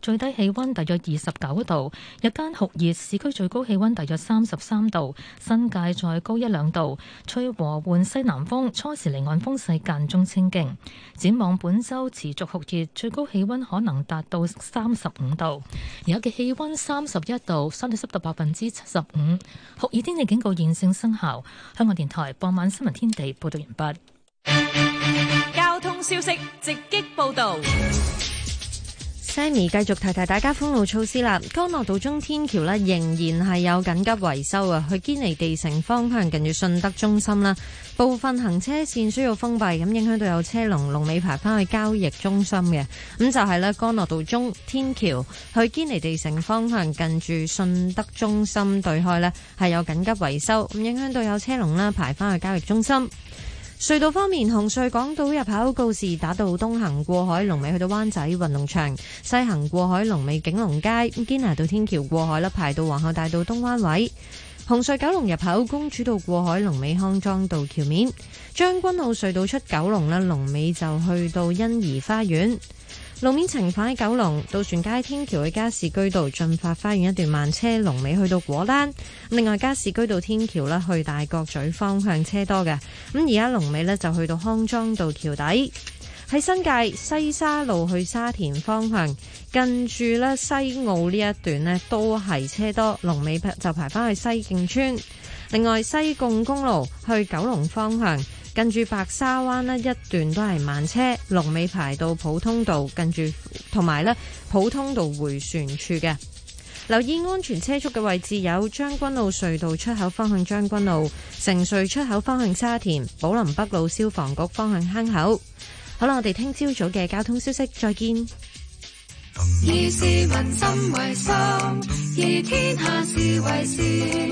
最低氣溫大約29度，日間酷熱，市區最高氣溫大約33度，新界再高1-2度，吹和緩西南風，初時離岸風勢間中清勁。展望本週持續酷熱，最高氣溫可能達到35度，而家嘅氣溫31度，相對濕度75%，酷熱天氣警告現正生效。香港電台傍晚新聞天地報道完畢。 交通消息直擊報道。 Sammy 繼續提大家封路措施啦。干諾道中天橋呢仍然係有緊急維修啊，去堅尼地城方向近住信德中心啦，部分行車線需要封閉，咁影響到有車龍尾排翻去交易中心嘅。咁就係呢，干諾道中天橋去堅尼地城方向近住信德中心對開呢係有緊急維修，咁影響到有車龍啦排翻去交易中心。隧道方面，紅隧港島入口告士打道東行過海龍尾去到灣仔運動場，西行過海龍尾景隆街，堅拿道天橋過海啦排到皇后大道東灣位。紅隧九龍入口公主道過海龍尾康莊道橋面，將軍澳隧道出九龍啦，龍尾就去到欣怡花園。路面情況喺九龍渡船街天橋嘅加士居道進發花園一段慢車，龍尾去到果欄。另外加士居道天橋呢去大角咀方向車多嘅，咁而家龍尾呢就去到康莊道橋底。喺新界西沙路去沙田方向，近住呢西澳呢一段呢都係車多，龍尾就排翻去西徑村。另外西貢公路去九龍方向，近住白沙灣呢一段都係慢車，龍尾排到普通道，近住同埋呢普通道迴旋處嘅。留意安全車速嘅位置有將軍澳隧道出口方向將軍澳、城隧出口方向沙田、寶林北路消防局方向坑口。好啦，我哋聽朝早嘅交通消息，再見。 以市民心為心，以天下事為事。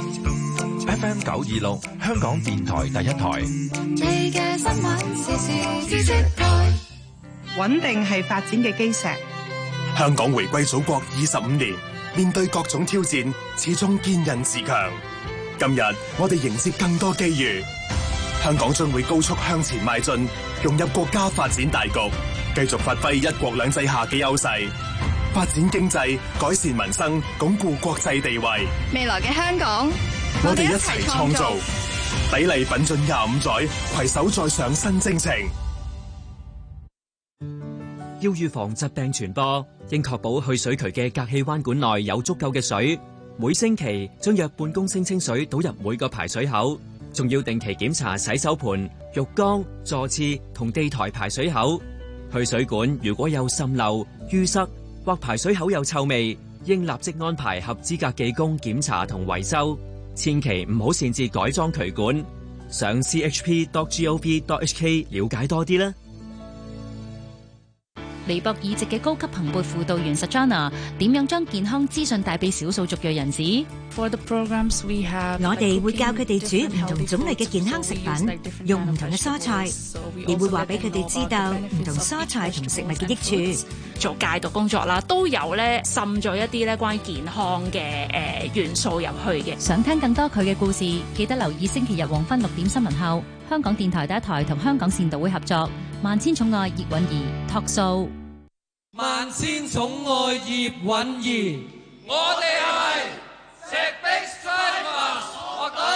FM 926香港電台第一台。 你嘅新聞時事知識台。 穩定係發展嘅基石。 香港回歸祖國25年，面對各種挑戰，始終堅韌自強。今日我哋迎接更多機遇，香港將會高速向前邁進，融入國家發展大局，繼續發揮一國兩制下嘅優勢，發展經濟，改善民生，鞏固國際地位。 未來嘅香港， 我哋一齊創造，砥礪奮進25載，攜手再上新征程。 要預防疾病傳播，應確保去水渠嘅隔氣彎管內有足夠嘅水。每星期將約半公升清水倒入每個排水口，仲要定期檢查洗手盆、浴缸、座廁同地台排水口。去水管如果有滲漏、淤塞或排水口有臭味，應立即安排合資格技工檢查同維修。千祈唔好擅自改裝渠管。上 chp.gov.hk 了解多啲啦。 尼泊爾籍嘅高級朋輩輔導員 Sajana 點樣將健康資訊帶俾少數族裔人士？ 我哋會教佢哋煮唔同種類嘅健康食品，用唔同嘅蔬菜，亦會話俾佢哋知道唔同蔬菜同食物嘅益處。 做戒毒工作啦，都有咧滲咗一啲咧關於健康嘅元素入去嘅。 想聽更多佢嘅故事，記得留意星期日黃昏6點新聞後，香港電台第一台同香港善導會合作《萬千寵愛葉韻儀》Talk Show。 萬千寵愛葉韻儀，我哋係石壁 Strivers 樂隊。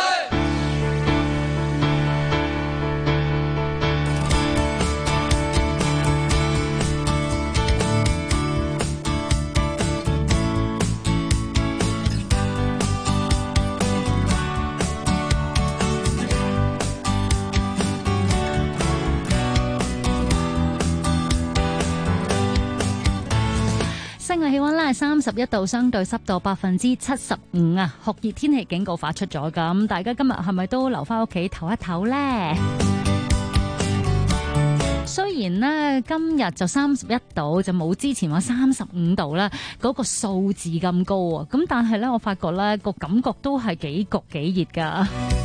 室外氣溫咧係31度，相對濕度75%啊！酷熱天氣警告發出咗，咁大家今日係咪都留翻屋企唞一唞呢？雖然呢，今日就31度，就冇之前話35度啦，嗰個數字咁高啊！咁但係咧，我發覺咧個感覺都係幾焗幾熱噶。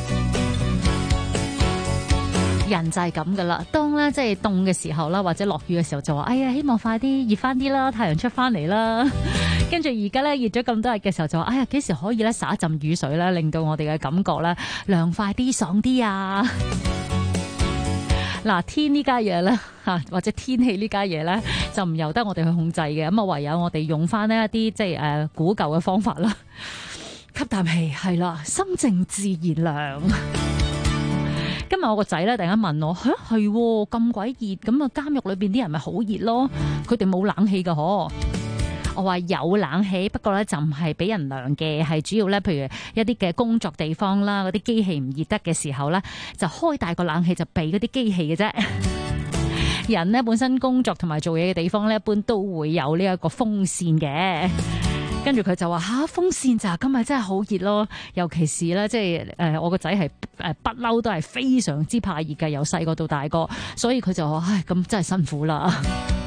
人就係咁噶啦，當咧即係凍嘅時候啦，或者落雨嘅時候就話，哎呀，希望快啲熱翻啲啦，太陽出翻嚟啦。跟住而家咧熱咗咁多日嘅時候就話，哎呀，幾時可以咧灑一陣雨水咧，令到我哋嘅感覺咧涼快啲、爽啲啊！ 嗱，天呢家嘢咧嚇，或者天氣呢家嘢咧，就唔由得我哋去控制嘅。咁啊，唯有我哋用翻呢一啲即係古舊嘅方法啦。吸啖氣係啦，心靜自然涼。今日我個仔咧突然間問我，係咁鬼熱，咁啊監獄裏邊啲人咪好熱咯？佢哋冇冷氣㗎嗬。我話有冷氣，不過咧就唔係俾人涼嘅，係主要咧，譬如一啲嘅工作地方啦，嗰啲機器唔熱得嘅時候咧，就開大個冷氣就避嗰啲機器嘅啫。人咧本身工作同埋做嘢嘅地方咧，一般都會有呢一個風扇嘅。跟住佢就話風扇咋，今日真係好熱咯，尤其是咧即係我個仔係不嬲都係非常之怕熱嘅，由細個到大個，所以佢就話咁真係辛苦啦。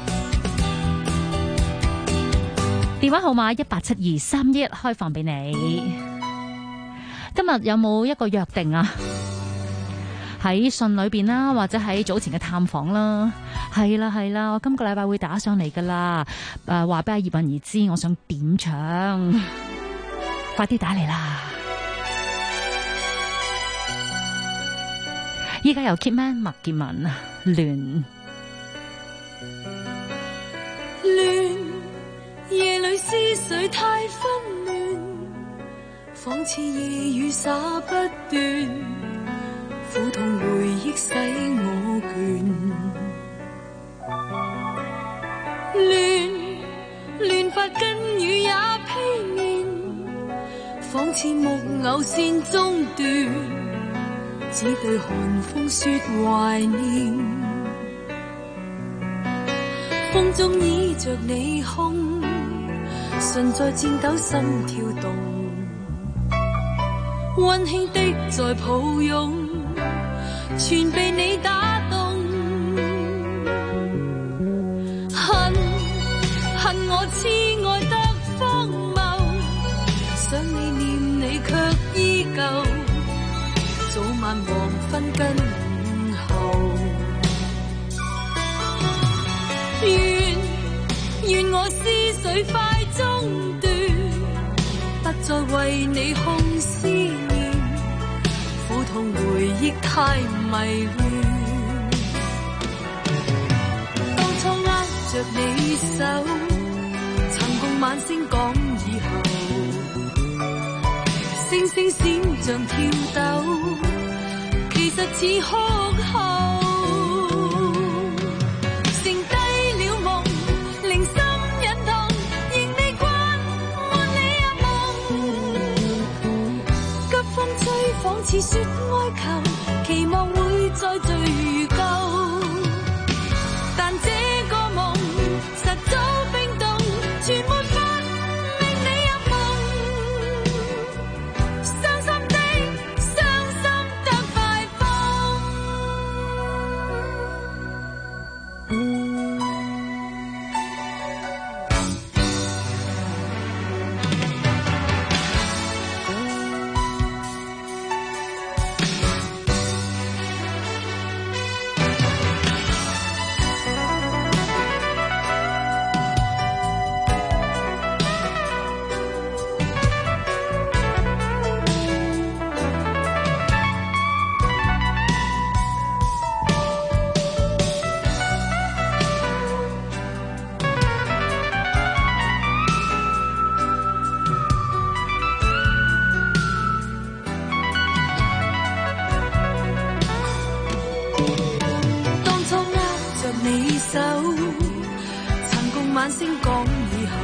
電話號碼1872311開放俾你。今日有冇一個約定啊？喺信裏邊啦，或者喺早前嘅探訪啦。係啦，我今個禮拜會打上嚟噶啦。話俾阿葉韻儀知，我想點唱，快啲打嚟啦！依家由 Kitman 麥潔文亂。 夜裏思緒太紛亂，仿似夜雨灑不斷，苦痛回憶使我倦。亂髮跟雨也披面，仿似木偶線中斷，只對寒風說懷念。風中倚着你胸，唇在顫抖，心跳動，溫馨的在抱擁，全被你打動。恨我痴愛得荒謬，想你念你卻依舊，早晚黃昏跟午後。願我思緒快中斷，不再為你控思念，苦痛回憶太迷亂。當初握着你手，曾共晚星講以後，星星閃像跳抖，其實似哭後。仿似說哀求，期望會再聚如舊，但這個夢實早冰凍，全沒法令你入夢。傷心的，傷心得快瘋。晚星講以後，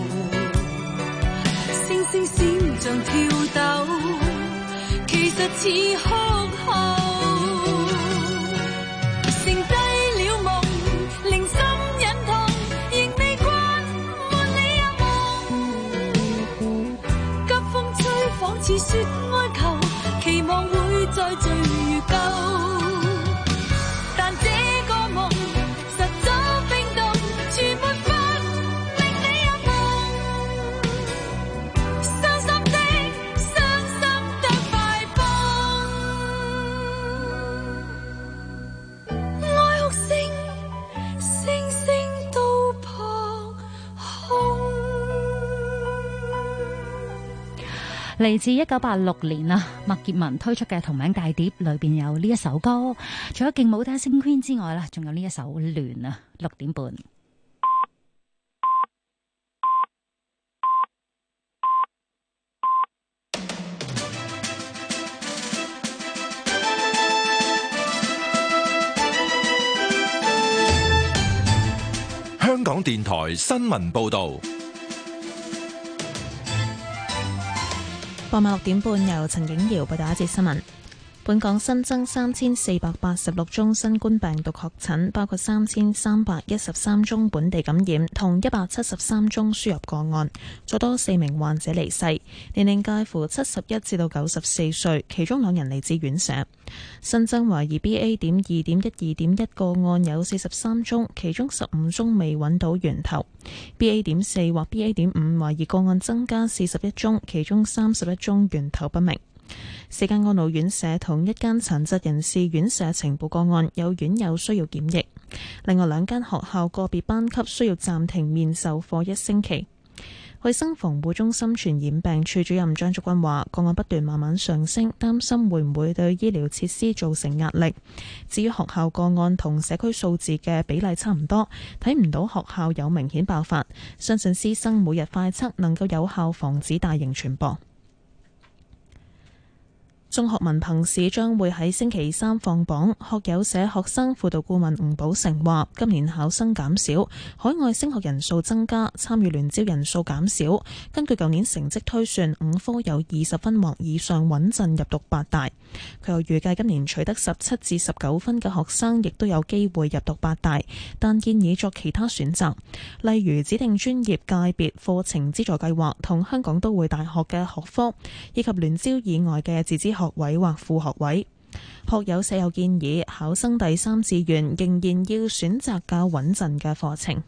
星星閃像跳抖，其實似哭後。剩低了夢，令心隱痛，仍未慣沒你入夢。急風吹，仿似說哀求，期望會再聚如舊。但這個夢實早冰凍，全沒法令你入夢。傷心的，傷心得快瘋。哀哭聲，聲聲都撲空。 嚟自1986年啊，麥潔文推出嘅同名大碟裏邊有呢一首歌，除咗勁舞大星 Queen 之外啦，仲有呢一首亂啊，6點半。 香港電台新聞報道。 傍晚6點半，由陳景瑤報道一節新聞。本港新增3486宗新冠病毒確診，包括3313宗本地感染，同173宗輸入個案，再多4名患者離世，年齡介乎71至到94歲，其中2人嚟自院舍。新增懷疑 BA.2.12.1 個案有43宗，其中15宗未揾到源頭。BA.4 或 BA.5 懷疑個案增加41宗，其中31宗源頭不明。4間安老院舍同1間殘疾人士院舍呈報個案，有院友需要檢疫。另外2間學校個別班級需要暫停面授課1星期。衛生防護中心傳染病處主任張竹君話，個案不斷慢慢上升，擔心會唔會對醫療設施造成壓力。至於學校個案同社區數字嘅比例差唔多，睇唔到學校有明顯爆發，相信師生每日快測能夠有效防止大型傳播。中學文憑試將會喺星期3放榜，學友社學生輔導顧問吳寶成話，今年考生減少，海外升學人數增加，參與聯招人數減少。根據舊年成績推算，5科有20分或以上穩陣入讀8大。佢又預計今年取得17至19分嘅學生亦都有機會入讀8大，但建議作其他選擇，例如指定專業界別課程資助計劃同香港都會大學嘅學科，以及聯招以外嘅自資學位或副學位。學友社有建議考生第3志願仍然要選擇較穩陣嘅課程。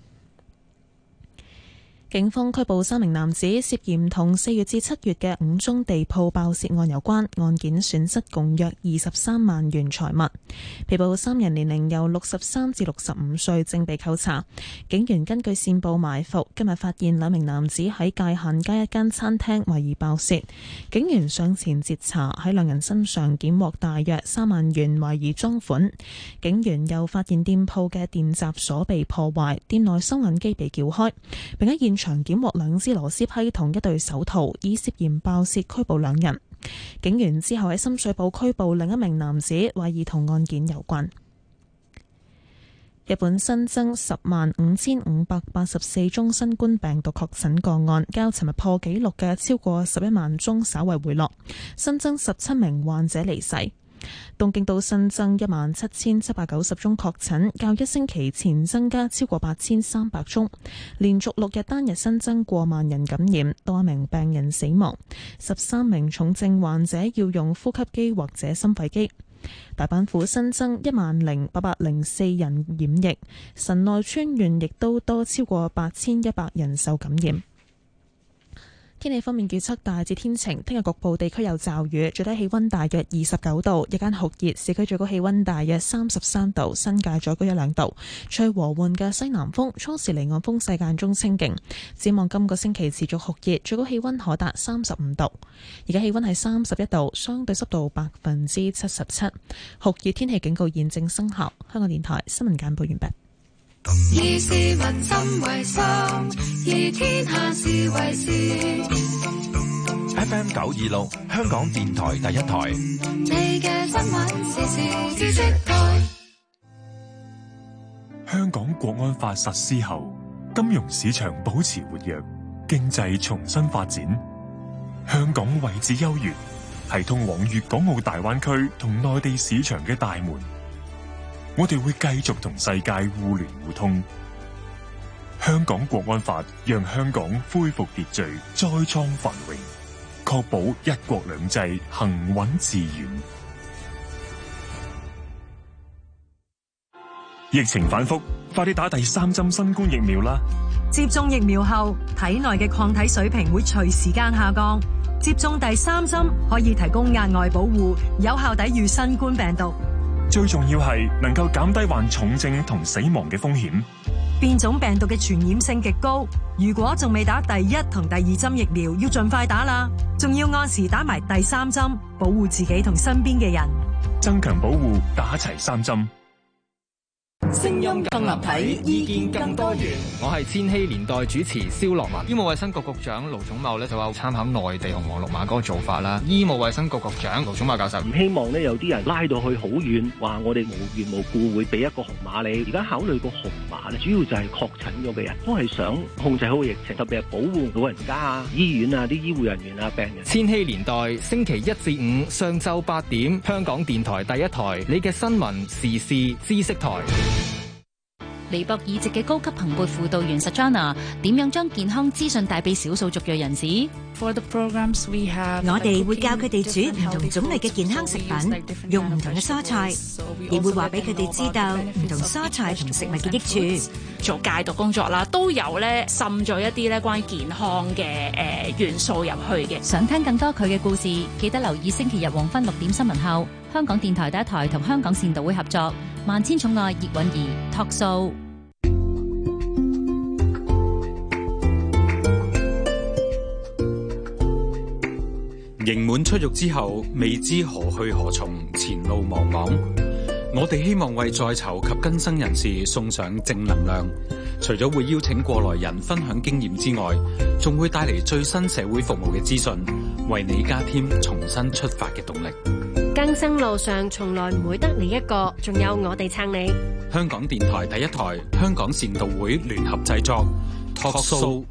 警方拘捕3名男子，涉嫌同4月至7月嘅5宗地鋪爆竊案有關，案件損失共約23萬元財物。被捕3人年齡由63至65歲，正被扣查。警員根據線報埋伏，今日發現2名男子喺界限街一間餐廳懷疑爆竊，警員上前截查，喺2人身上檢獲大約3萬元懷疑贓款。警員又發現店鋪嘅電閘鎖被破壞，店內收銀機被撬開，並喺現場檢獲2支螺絲批同1對手套，以涉嫌爆竊拘捕2人。警員之後喺深水埗拘捕另一名男子，懷疑同案件有關。日本新增105584宗新冠病毒確診個案，較尋日破紀錄嘅超過11萬宗稍為回落，新增17名患者離世。東京都新增17790宗確診，較1星期前增加超過8300宗，連續6日單日新增過萬人感染，多名病人死亡，13名重症患者要用呼吸機或者心肺機。大阪府新增10804人染疫，神奈川縣亦都多超過8100人受感染。天氣方面預測大致天晴，聽日局部地區有驟雨，最低氣溫大約29度，日間酷熱，市區最高氣溫大約33度，新界再高1-2度，吹和緩嘅西南風，初時離岸風勢間中清勁。展望今個星期持續酷熱，最高氣溫可達35度。而家氣溫係31度，相對濕度77%，酷熱天氣警告現正生效。香港電台新聞簡報完畢。 以市民心為心，以天下事為事。 FM 926，香港電台第一台。 你嘅新聞時事知識台。 香港國安法實施後，金融市場保持活躍，經濟重新發展。香港位置優越，係通往粵港澳大灣區同內地市場嘅大門。我哋會繼續同世界互聯互通。香港國安法讓香港恢復秩序，再創繁榮，確保一國兩制行穩致遠。疫情反覆，快啲打第3針新冠疫苗啦！ 接種疫苗後，體內嘅抗體水平會隨時間下降。接種第3針可以提供額外保護，有效抵禦新冠病毒。 最重要係能夠減低患重症同死亡嘅風險。 變種病毒嘅傳染性極高，如果仲未打第1同第2針疫苗，要盡快打啦，仲要按時打埋第3針，保護自己同身邊嘅人， 增強保護，打齊3針。 聲音更立體，意見更多元。我係千禧年代主持蕭樂文。醫務衛生局局長盧寵茂就話參考內地紅黃綠碼嗰個做法啦。醫務衛生局局長盧寵茂教授唔希望有啲人拉到去好遠，話我哋無緣無故會俾一個紅碼你。而家考慮個紅碼主要就係確診咗嘅人，都係想控制好個疫情，特別係保護老人家啊、醫院啊、啲醫護人員啊、病人。 千禧年代星期1至5上晝8點，香港電台第一台，你嘅新聞時事知識台。 尼泊爾籍嘅高級朋輩輔導員 Sajana 點樣將健康資訊帶俾少數族裔人士？ 我哋會教佢哋煮唔同種類嘅健康食品，用唔同嘅蔬菜，亦會話俾佢哋知道唔同蔬菜同食物嘅益處。 做戒毒工作啦，都有咧滲咗一啲咧關於健康嘅元素入去嘅。 想聽更多佢嘅故事，記得留意星期日黃昏6點新聞後，香港電台第一台同香港善導會合作《萬千寵愛葉韻儀》Talk Show。 刑滿出獄之後，未知何去何從，前路茫茫。我哋希望為在囚及更生人士送上正能量，除咗會邀請過來人分享經驗之外，仲會帶嚟最新社會服務嘅資訊，為你加添重新出發嘅動力。 更生路上從來唔會得你一個，仲有我哋撐你。 香港電台第一台，香港善導會聯合製作 Talk Show。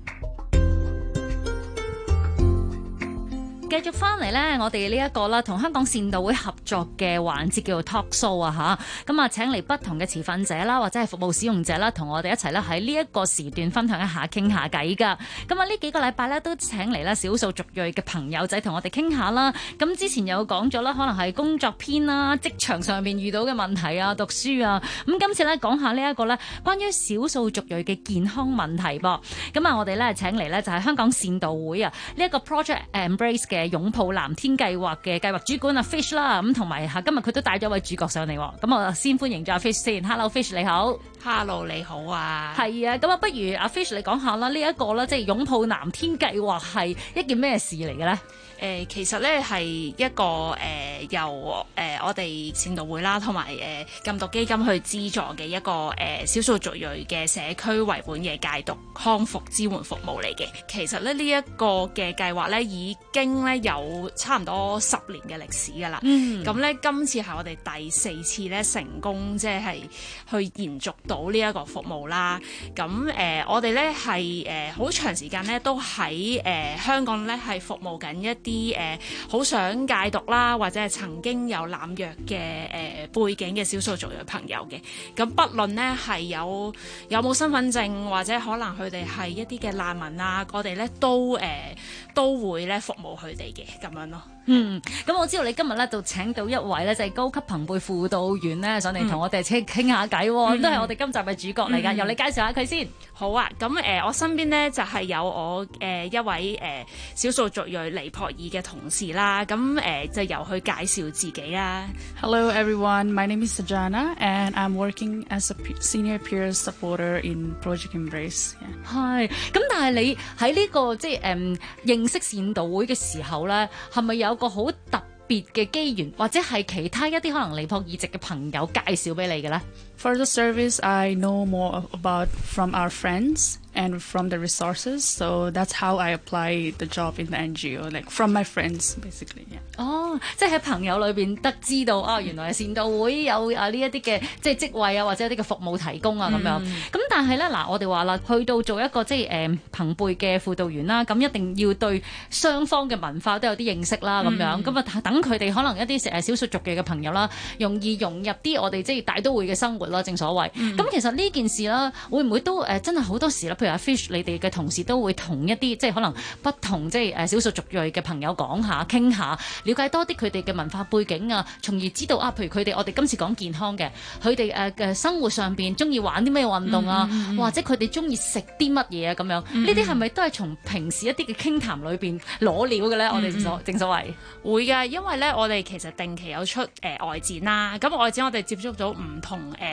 繼續翻嚟呢，我哋呢一個啦，同香港善導會合作嘅環節叫做 Talk Show 啊嚇，咁啊請嚟不同嘅持份者啦，或者係服務使用者啦，同我哋一齊咧喺呢一個時段分享一下、傾下偈噶。咁啊呢幾個禮拜咧都請嚟啦少數族裔嘅朋友仔同我哋傾下啦。咁之前有講咗啦，可能係工作篇啦、職場上面遇到嘅問題啊、讀書啊。咁今次咧講下呢一個咧關於少數族裔嘅健康問題噃。咁啊我哋咧請嚟咧就係香港善導會啊呢一個 Project Embrace 嘅擁抱藍天計劃嘅計劃主管阿 Fish 啦，咁同埋今日佢都帶咗位主角上嚟，咁我先歡迎咗阿 Fish 先。Hello Fish 你好。 Hello 你好啊。係啊，咁啊不如阿 Fish 你講下啦，呢一個咧即係擁抱藍天計劃係一件咩事嚟嘅咧？ 其實咧係一個由我哋善導會啦，同埋禁毒基金去資助嘅一個少數族裔嘅社區為本嘅戒毒康復支援服務嚟嘅。其實咧呢一個嘅計劃咧已經咧有差唔多10年嘅歷史㗎啦。咁咧今次係我哋第4次咧成功即係去延續到呢一個服務啦。咁我哋咧係好長時間咧都喺香港咧係服務緊一啲好想戒毒啦，或者係曾經有濫藥嘅背景嘅少數族裔朋友嘅。咁不論呢係有冇身份證，或者可能佢哋係一啲嘅難民啊，我哋咧都會咧服務佢哋嘅咁樣咯。 咁我知道你今日咧就請到一位咧就係高級朋輩輔導員咧上嚟同我哋傾下偈，都係我哋今集嘅主角嚟㗎。由你介紹下佢先。 好啊，咁我身邊咧就係有我一位少數族裔尼泊爾嘅同事啦，咁就由佢介紹自己啦。 Hello everyone, my name is Sajana and I'm working as a senior peer supporter in Project Embrace. 係，咁但係你喺呢個即係認識善導會嘅時候咧，係咪有個好特別嘅機緣，或者係其他一啲可能尼泊爾籍嘅朋友介紹俾你嘅咧？ For the service, I know more about from our friends and from the resources, so that's how I apply the job in the NGO, like from my friends, basically. Yeah. 哦，即係喺朋友裏邊得知道啊，原來善導會有呢一啲嘅即係職位啊，或者一啲嘅服務提供啊咁樣。咁但係咧嗱，我哋話啦，去到做一個即係朋輩嘅輔導員啦，咁一定要對雙方嘅文化都有啲認識啦，咁樣咁啊等佢哋可能一啲少數族裔嘅朋友啦，容易融入啲我哋即係大都會嘅生活啦，正所謂。咁其實呢件事啦，會唔會都真係好多時啦？譬如阿 Fish，你哋嘅同事都會同一啲即係可能不同即係少數族裔嘅朋友講下、傾下。了解多啲佢哋嘅文化背景啊，從而知道啊，譬如佢哋我哋今次講健康嘅，佢哋嘅生活上邊中意玩啲咩運動啊，或者佢哋中意食啲乜嘢啊咁樣，呢啲係咪都係從平時一啲嘅傾談裏邊攞料嘅咧？我哋正所謂會㗎，因為咧我哋其實定期有出外展啦，咁外展我哋接觸到唔同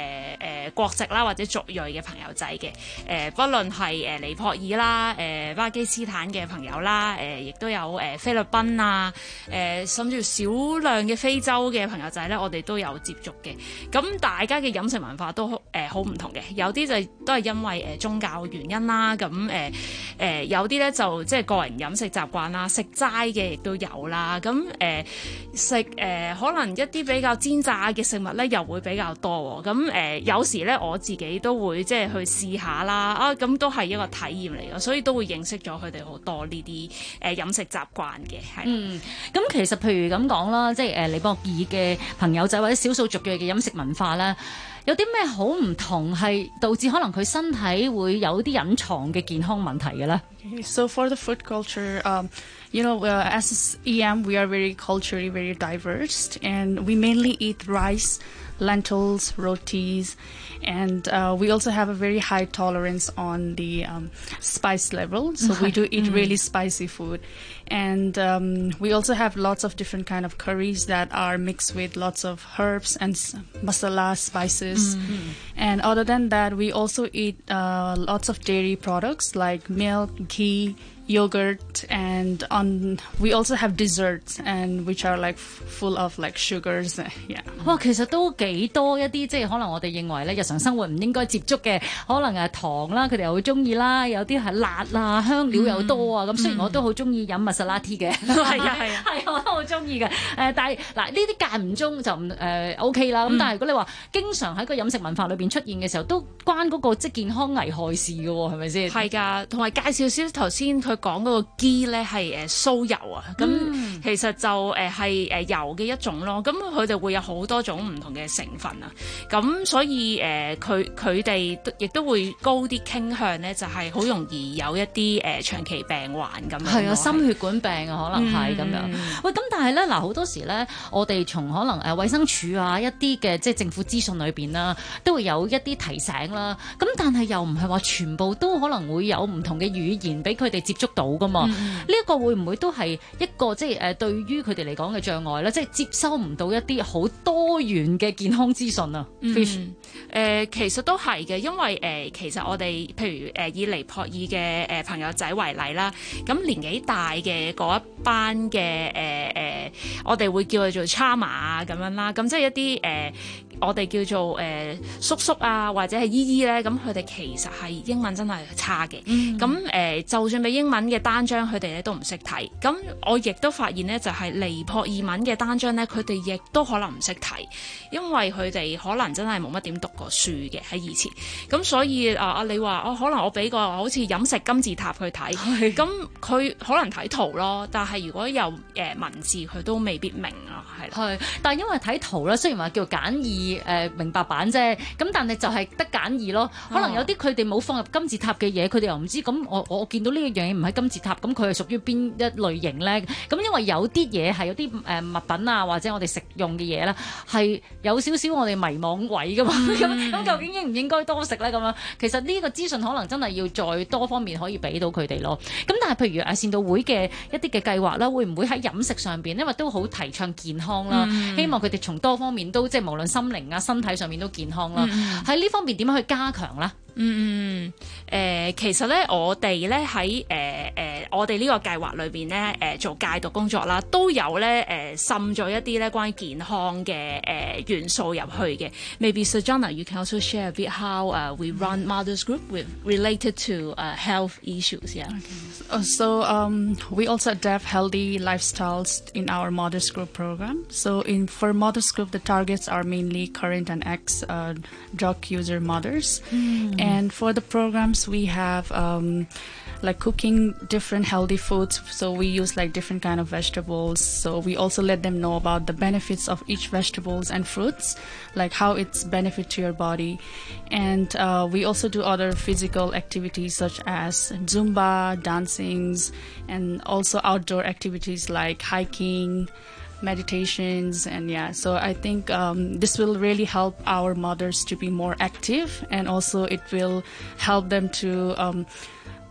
國籍啦或者族裔嘅朋友仔嘅，不論係尼泊爾啦、巴基斯坦嘅朋友啦，亦都有菲律賓啊，甚至少量嘅非洲嘅朋友仔咧，我哋都有接觸嘅。咁大家嘅飲食文化都好唔同嘅，有啲就都係因為宗教原因啦，咁有啲咧就即係個人飲食習慣啦，食齋嘅亦都有啦，咁食可能一啲比較煎炸嘅食物咧又會比較多喎，咁有時咧我自己都會即係去試下啦，咁都係一個體驗嚟嘅，所以都會認識咗佢哋好多呢啲飲食習慣嘅，係。 咁其實譬如咁講啦，即係尼泊爾嘅朋友仔或者少數族裔嘅飲食文化咧，有啲咩好唔同係導致可能佢身體會有啲隱藏嘅健康問題嘅咧 ？So for the food culture, you know, as EM, we are very culturally very diverse, and we mainly eat rice, lentils, rotis, and we also have a very high tolerance on the spice level. So we do eat really spicy food, and we also have lots of different kind of curries that are mixed with lots of herbs and masala spices. And other than that, we also eat lots of dairy products like milk, ghee, yogurt, and we also have desserts, and which are like full of like sugars. Yeah. 哇，其實都幾多一啲即係可能我哋認為咧日常生活唔應該接觸嘅，可能糖啦，佢哋又會中意啦，有啲係辣啊，香料又多啊。咁雖然我都好中意飲masala tea嘅，係我都好中意嘅。但係嗱呢啲間唔中就唔OK 啦。咁但係如果你話經常喺個飲食文化裏邊出現嘅時候，都關嗰個即係健康危害事嘅喎，係咪先？係㗎， 同埋介紹少頭先佢講嗰個 ghee 咧係酥油啊，咁其實就係油嘅一種咯。咁佢哋會有好多種唔同嘅成分啊，咁所以佢哋亦都會高啲傾向咧，就係好容易有一啲長期病患咁樣。 係啊，心血管病啊，可能係咁樣。喂，咁但係咧嗱，好多時咧，我哋從可能衛生署啊一啲嘅即係政府資訊裏邊啦，都會有一啲提醒啦。咁但係又唔係話全部都可能會有唔同嘅語言俾佢哋接觸到噶嘛？呢一個會唔會都係一個即係對於佢哋嚟講嘅障礙咧？即係接收唔到一啲好多元嘅健康資訊啊。 其實都係嘅，因為其實我哋譬如以尼泊爾嘅朋友仔為例啦，咁年紀大嘅嗰一班嘅我哋會叫佢做 Chama 啊咁樣啦，咁即係一啲我哋叫做叔叔啊或者係姨姨咧，咁佢哋其實係英文真係差嘅，咁就算俾英文嘅單張佢哋咧都唔識睇，咁我亦都發現咧就係尼泊爾文嘅單張咧，佢哋亦都可能唔識睇，因為佢哋可能真係冇乜點讀過書嘅喺以前，咁所以你話可能我俾個好似飲食金字塔去睇，咁佢可能睇圖咯，但係如果有文字佢都未必明啊，係。 但係因為睇圖咧，雖然話叫簡易明白版啫，咁但係就係得簡易咯。可能有啲佢哋冇放入金字塔嘅嘢，佢哋又唔知。咁我見到呢一樣嘢唔喺金字塔，咁佢係屬於邊一類型咧？咁因為有啲嘢係有啲物品啊，或者我哋食用嘅嘢咧，係有少少我哋迷惘位噶嘛。咁究竟應唔應該多食咧？咁樣其實呢個資訊可能真係要再多方面可以俾到佢哋咯。咁但係譬如善導會嘅一啲嘅計劃啦，會唔會喺飲食上邊，因為都好提倡健康啦，希望佢哋從多方面都即係無論心靈啊、身體上面都健康啦。喺呢方面點樣去加強咧？ 其實咧，我哋咧喺我哋呢個計劃裏邊咧，做戒毒工作啦，都有咧滲咗一啲咧關於健康嘅元素入去嘅。Maybe Sajana, you can also share a bit how we run Mothers Group with related to health issues. Yeah. Okay. So we also adapt healthy lifestyles in our Mothers Group program. So for Mothers Group, the targets are mainly current and ex drug user mothers. And for the programs, we have like cooking different healthy foods. So we use like different kind of vegetables. So we also let them know about the benefits of each vegetables and fruits, like how it's benefit to your body. And we also do other physical activities such as Zumba, dancings, and also outdoor activities like hiking, meditations, and so I think this will really help our mothers to be more active, and also it will help them to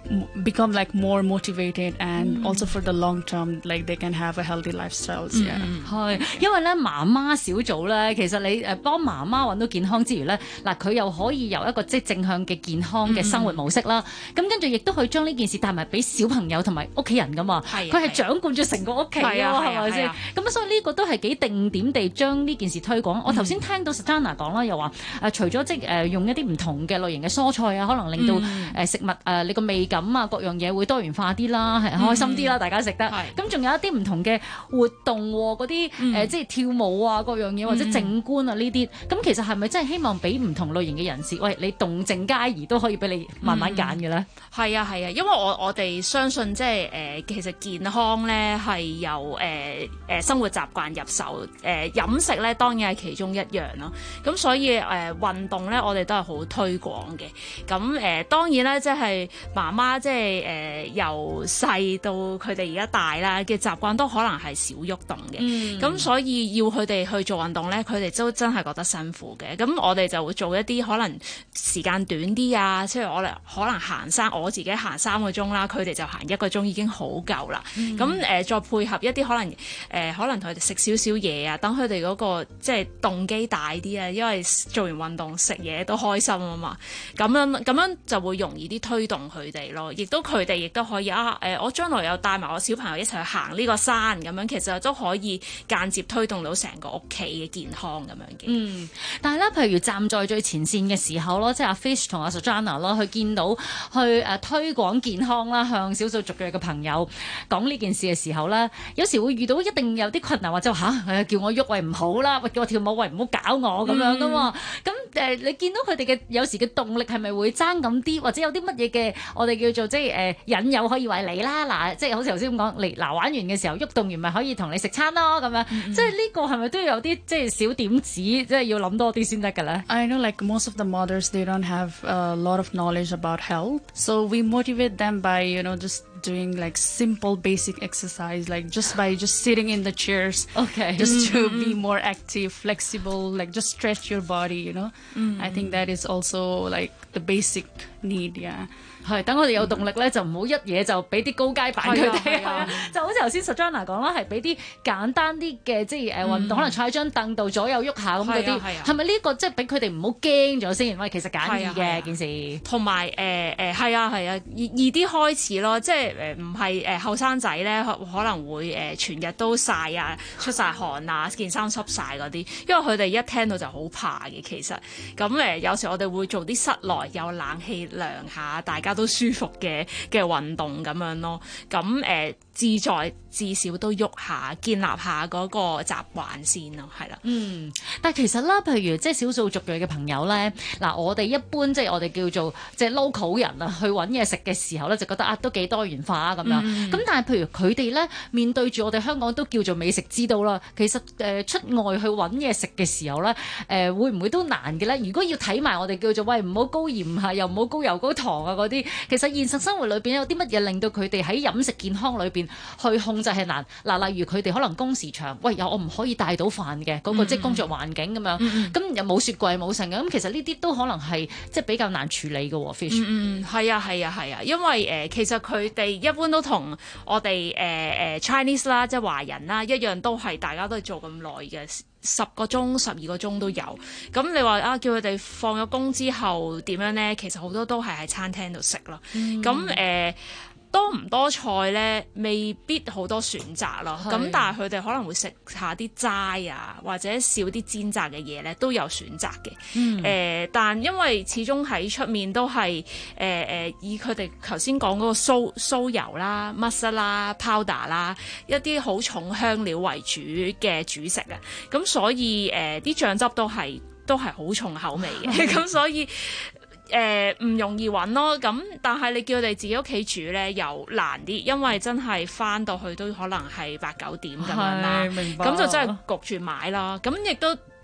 become like more motivated and also for the long term, like they can have a healthy lifestyles. Yeah. 係，因為咧媽媽小組咧，其實你幫媽媽揾到健康之餘咧，嗱佢又可以有一個即係正向嘅健康嘅生活模式啦。咁跟住亦都可以將呢件事帶埋俾小朋友同埋屋企人噶嘛。佢係掌管住成個屋企㗎嘛，係咪先？咁所以呢個都係幾定點地將呢件事推廣。我頭先聽到 Sajana 講啦，又話除咗即係用一啲唔同嘅類型嘅蔬菜啊，可能令到食物你個味感啊各樣嘢會多元化啲啦，係開心啲啦，大家食得。咁仲有一啲唔同嘅活動喎，嗰啲即係跳舞啊各樣嘢或者靜觀啊呢啲。咁其實係咪真係希望俾唔同類型嘅人士，喂你動靜皆宜都可以俾你慢慢揀嘅咧？ 係啊，因為我哋相信即係其實健康咧係由生活習慣入手，飲食咧當然係其中一樣咯。咁所以運動咧我哋都係好推廣嘅。咁當然咧即係媽媽即係由細到佢哋而家大啦嘅習慣都可能係少喐動嘅。咁所以要佢哋去做運動咧，佢哋都真係覺得辛苦嘅。咁我哋就會做一啲可能時間短啲啊，即係我哋可能行山，我自己行3個鐘啦，佢哋就行1個鐘已經好夠啦。咁再配合一啲可能同佢哋食少少嘢啊，等佢哋嗰個即係動機大啲啊，因為做完運動食嘢都開心啊嘛。咁樣就會容易啲推動佢哋咯，亦都佢哋亦都可以我將來又帶埋我小朋友一齊去行呢個山咁樣，其實都可以間接推動到成個屋企嘅健康咁樣嘅。 但係咧，譬如站在最前線嘅時候咯，即係阿 Fish 同阿 Sajana 咯，去見到去推廣健康啦，向少數族裔嘅朋友講呢件事嘅時候咧，有時會遇到一定有啲困難，或者話叫我喐喂唔好啦，喂叫我跳舞喂唔好搞我咁樣噶嘛。咁你見到佢哋嘅有時嘅動力係咪會爭咁啲，或者有啲乜嘢嘅我哋叫做即係引誘可以為你啦？嗱，即係好似頭先咁講，嚟玩完嘅時候喐動完咪可以同你食餐咯咁樣。即係呢個係咪都要有啲即係小點子，即係要諗多啲先得㗎咧 ？I know like most of the mothers they don't have a lot of knowledge about health, so we motivate them by just doing like simple basic exercise, like just by sitting in the chairs, just to be more active, flexible, like just stretch your body, I think that is also like the basic need, yeah. 係等我哋有動力咧，就唔好一嘢就俾啲高階版佢哋，就好似頭先 Sajana 講啦，係俾啲簡單啲嘅即係運動，可能坐喺張凳度左右喐下咁嗰啲，係咪呢個即係俾佢哋唔好驚咗先？喂，其實簡易嘅件事， 同埋係啊易啲開始咯，即係唔係後生仔咧可能會全日都曬啊，出晒汗啊，件衫濕晒嗰啲，因為佢哋一聽到就好怕嘅其實。咁有時我哋會做啲室內有冷氣涼下，大家都舒服嘅運動咁樣咯，咁自在至少都喐下，建立下嗰個習慣先咯，係啦。 但係其實啦，譬如即係少數族裔嘅朋友咧，嗱我哋一般即係我哋叫做即係 local 人啊，去揾嘢食嘅時候咧，就覺得都幾多元化啊咁樣。咁但係譬如佢哋咧面對住我哋香港都叫做美食之都啦，其實出外去揾嘢食嘅時候咧，會唔會都難嘅咧？如果要睇埋我哋叫做喂唔好高鹽啊，又唔好高油高糖啊嗰啲，其實現實生活裏邊有啲乜嘢令到佢哋喺飲食健康裏邊去控制係難？嗱，例如佢哋可能工時長，喂我唔可以帶到飯嘅嗰個即係工作環境咁樣，咁又冇雪櫃冇成嘅，咁其實呢啲都可能係即係比較難處理嘅喎。Fish， 係啊，因為其實佢哋一般都同我哋Chinese 啦，即係華人啦一樣，都係大家都係做咁耐嘅。10個鐘、12個鐘都有，咁你話叫佢哋放咗工之後點樣呢？其實好多都係喺餐廳度食咯，咁多唔多菜呢？未必好多選擇咯。咁但係佢哋可能會食下啲齋啊，或者少啲煎炸嘅嘢呢，都有選擇嘅。但因為始終喺出面都係以佢哋頭先講嗰個酥油啦、mustard 啦、powder 啦，一啲好重香料為主嘅主食啊。咁所以啲醬汁都係好重口味嘅。咁所以唔容易揾咯，咁但係你叫佢哋自己屋企煮咧又難啲，因為真係翻到去都可能係8、9點咁樣啦，咁就真係焗住買啦。咁亦都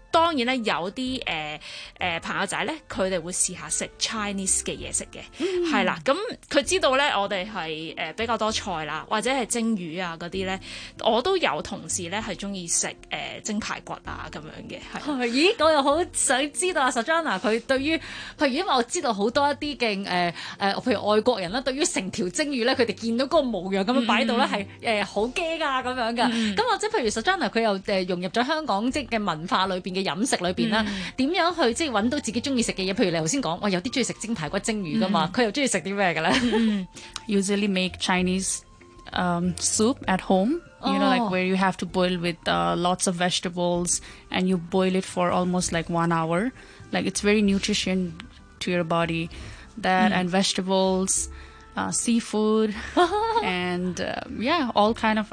當然咧，有啲朋友仔咧，佢哋會試下食 Chinese 嘅嘢食嘅，係啦。咁佢知道咧，我哋係比較多菜啦，或者係蒸魚啊嗰啲咧，我都有同事咧係中意食蒸排骨啊咁樣嘅。係。 咦，我又好想知道阿 Sajana 佢對於，譬如因為我知道好多一啲嘅譬如外國人啦，對於成條蒸魚咧，佢哋見到嗰個模樣咁樣擺到咧係好驚啊咁樣㗎。咁或者譬如 Sajana 佢又融入咗香港即嘅文化裏邊嘅飲食裏邊啦，點樣去即係揾到自己中意食嘅嘢？譬如你頭先講，哇有啲中意食蒸排骨、蒸魚噶嘛，佢又中意食啲咩嘅咧 ？Usually make Chinese soup at home. You know, like where you have to boil with lots of vegetables, and you boil it for almost like 1 hour. Like it's very nutrition to your body. That and vegetables, seafood, and yeah, all kind of.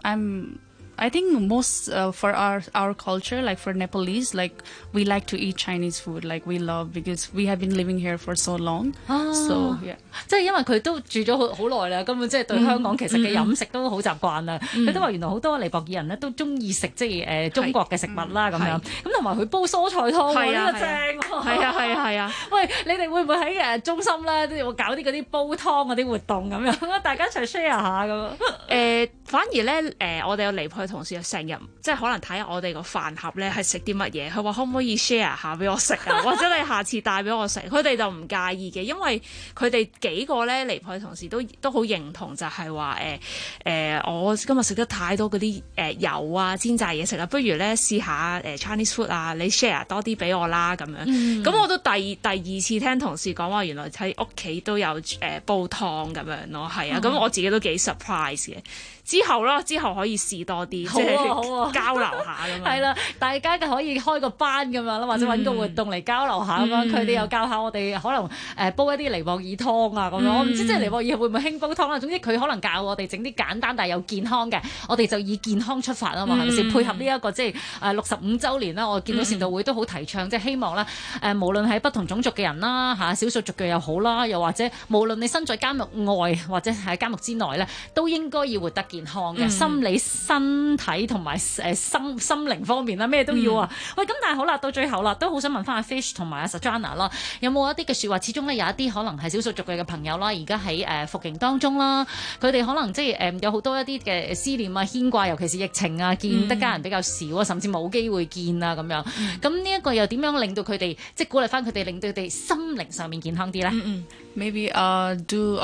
I think most for our culture, like for Nepalese, like we like to eat Chinese food, like we love because we have been living here for so long. So yeah， 即係因為佢都住咗好耐啦，根本即係對香港其實嘅飲食都好習慣啦。佢都話原來好多尼泊爾人咧都中意食即係中國嘅食物啦咁樣。咁同埋佢煲蔬菜湯喎，呢個正喎。係啊。喂，你哋會唔會喺中心咧都要搞啲嗰啲煲湯嗰啲活動咁樣？大家一齊 share 下咁。 反而咧我哋有尼泊爾同事成日即係可能睇下我哋個飯盒咧係食啲乜嘢，佢話可唔可以 share 下俾我食啊？或者你下次帶俾我食，佢哋就唔介意嘅，因為佢哋幾個咧尼泊爾同事都好認同，就係話我今日食得太多嗰啲油啊煎炸嘢食啦，不如咧試下Chinese food 啊，你 share 多啲俾我啦咁樣。咁我都第二次聽同事講話，原來喺屋企都有煲湯咁樣咯，係啊，咁我自己都幾 surprise 嘅。之後可以試多啲，即係交流下咁樣。 係啦，大家可以開個班咁樣啦，或者揾個活動嚟交流下咁樣。佢哋又教下我哋可能煲一啲尼泊爾湯啊咁樣。我唔知即係尼泊爾會唔會興煲湯啦。總之佢可能教我哋整啲簡單但係又健康嘅，我哋就以健康出發啊嘛，係咪先？配合呢一個即係65週年啦，我見到善導會都好提倡，即係希望咧無論係不同種族嘅人啦嚇，少數族裔又好啦，又或者無論你身在監獄外或者喺監獄之內咧，都應該要活得健康嘅，心理、身體同埋心靈方面啦，咩都要啊！喂，咁但係好啦，到最後啦，都好想問翻阿 Fish 同埋阿 Sajana 啦，有冇一啲嘅説話？始終咧有一啲可能係少數族裔嘅朋友啦，而家喺服刑當中啦，佢哋可能即係有好多一啲嘅思念啊、牽掛，尤其是疫情啊，見得家人比較少啊，甚至冇機會見啊咁樣。咁呢一個又點樣令到佢哋即係鼓勵翻佢哋，令到佢哋心靈上面健康啲咧 ？Maybe do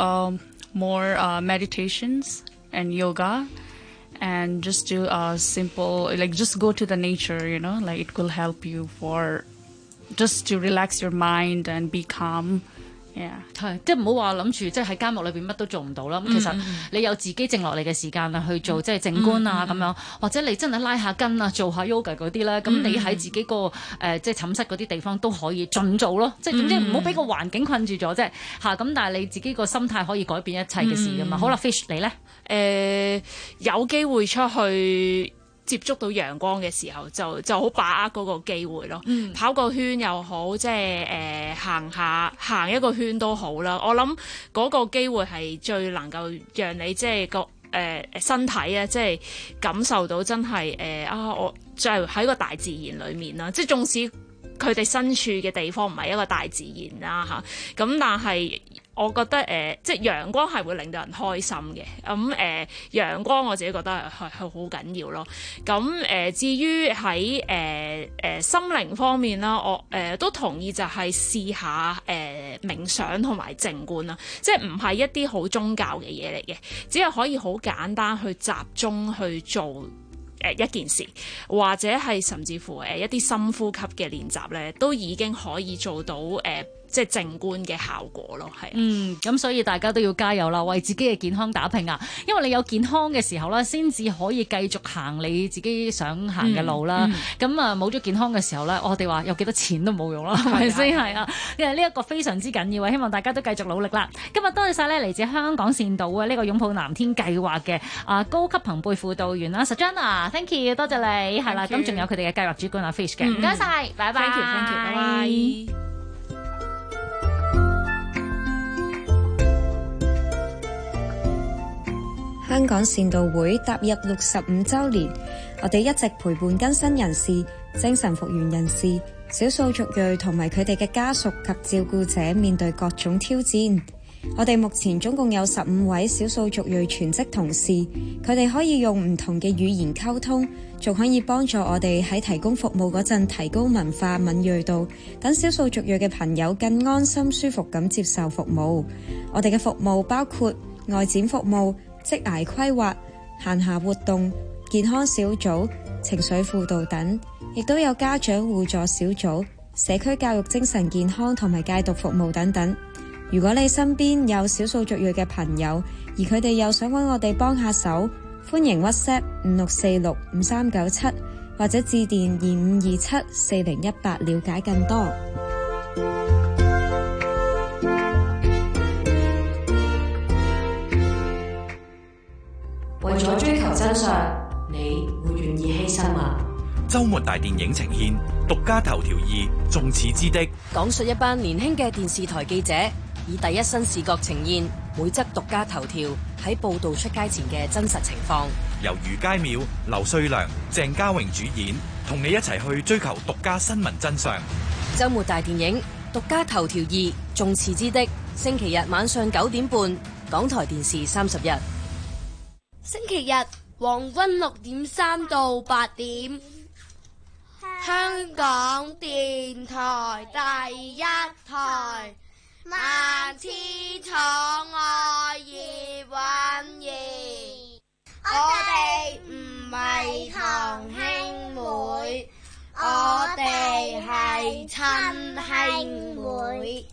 more meditations and yoga, and just do simple, like just go to the nature, you know, like it will help you for just to relax your mind and be calm. Yeah. 係，即係唔好話諗住即係喺監獄裏邊乜都做唔到啦。咁其實你有自己靜落嚟嘅時間啊，去做即係靜觀啊咁樣，或者你真係拉下筋啊，做下 yoga 嗰啲咧，咁你喺自己個即係寢室嗰啲地方都可以盡做咯。即係總之唔好俾個環境困住咗啫嚇。咁但係你自己個心態可以改變一切嘅事噶嘛。好啦 ，Fish 你咧有機會出去接觸到陽光嘅時候，就好把握嗰個機會咯。跑個圈又好，即係行一個圈都好啦。我諗嗰個機會係最能夠讓你即係個身體啊，即係感受到真係我就係喺個大自然裡面啦。即係縱使佢哋身處嘅地方唔係一個大自然啦嚇，咁但係我覺得即係陽光係會令到人開心嘅。咁陽光我自己覺得係好緊要咯。咁至於喺心靈方面啦，我都同意就係試下冥想同埋靜觀啦。即係唔係一啲好宗教嘅嘢嚟嘅，只係可以好簡單去集中去做一件事，或者係甚至乎一啲深呼吸嘅練習咧，都已經可以做到即係靜觀嘅效果咯，係。 咁所以大家都要加油啦，為自己嘅健康打拼啊！因為你有健康嘅時候咧，先至可以繼續行你自己想行嘅路啦。咁冇咗健康嘅時候咧，我哋話有幾多錢都冇用啦，係咪先？係啊，因為呢一個非常之緊要啊！希望大家都繼續努力啦。今日多謝晒咧嚟自香港善導嘅呢個擁抱藍天計劃嘅高級朋輩輔導員啦 Sajana，thank you， 多謝你。係啦，咁仲有佢哋嘅計劃主管阿 Fish 嘅，唔該晒，拜拜。 Thank you，拜拜。 香港善導會踏入65週年，我哋一直陪伴更新人士， 精神復原人士、少數族裔同埋佢哋嘅家屬及照顧者面對各種挑戰。我哋目前總共有15位少數族裔全職同事，佢哋可以用唔同嘅語言溝通，仲可以幫助我哋喺提供服務嗰陣提高文化敏鋭度，等少數族裔嘅朋友更安心舒服咁接受服務。我哋嘅服務包括外展服務、職涯規劃、閒暇活動、健康小組、情緒輔導等，亦都有家長互助小組、社區教育、精神健康同埋戒毒服務等等。如果你身邊有少數族裔嘅朋友，而佢哋又想揾我哋幫下手，歡迎 WhatsApp 56465397或者致電25274018了解更多。 為咗追求真相，你會願意犧牲嗎？ 周末大電影呈現獨家頭條2眾矢之的， 講述一班年輕嘅電視台記者以第一身視角呈現每則獨家頭條喺報道出街前嘅真實情況。 由余佳淼、劉瑞良、鄭嘉穎主演，同你一齊去追求獨家新聞真相。 周末大電影獨家頭條2眾矢之的，星期日晚上9點半，港台電視31。 星期日黃昏6點3到8點，香港電台第1台，萬千寵愛葉蘊儀。我哋唔係堂兄妹，我哋係親兄妹。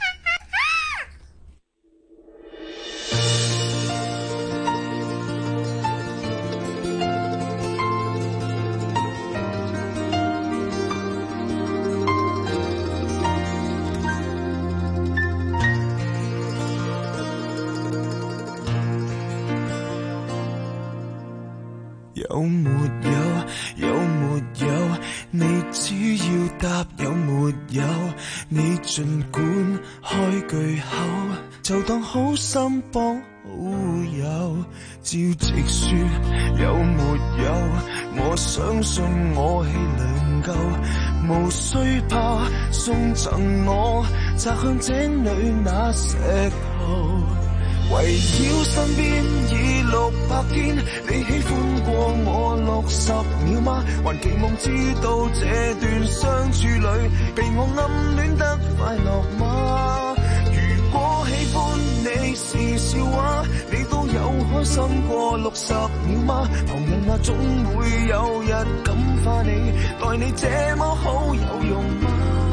有沒有？有沒有？你只要答有沒有？你儘管開句口，就當好心幫好友。照直說有沒有？我相信我氣量夠，無需怕送贈我擲向井裏那石頭。圍繞身邊已600天，你喜歡過我60秒嗎？還期望知道這段相處裏，被我暗戀得快樂嗎？如果喜歡你是笑話，你都有開心過60秒嗎？旁人話總會有日感化你，待你這麼好有用嗎？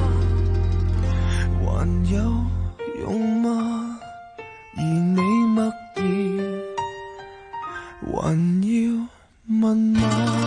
還有用嗎？而你默然還要問嗎？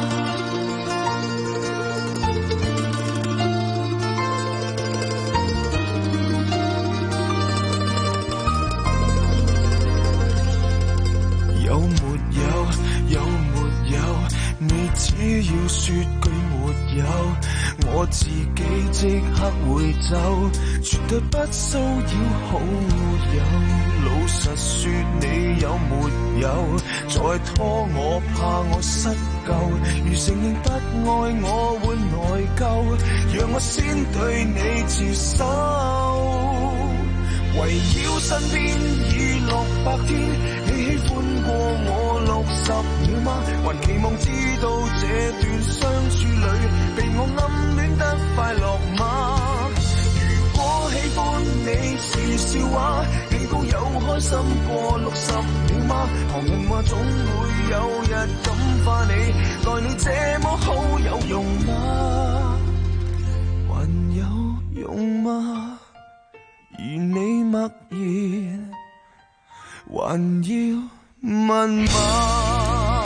有沒有？有沒有？你只要說句沒有，我自己即刻會走，絕對不騷擾好友。老實說你有沒有再拖我，怕我失救，如承認不愛我會內疚，讓我先對你接受。圍繞身邊已600天，你喜歡過我60秒嗎？還期望知道這段相處裏，被我暗戀得快樂嗎？如果喜歡你是笑話，你都有開心過60秒嗎？旁人話總會有日感化你，待你這麼好有用嗎？還有用嗎？而你默然還要問嗎？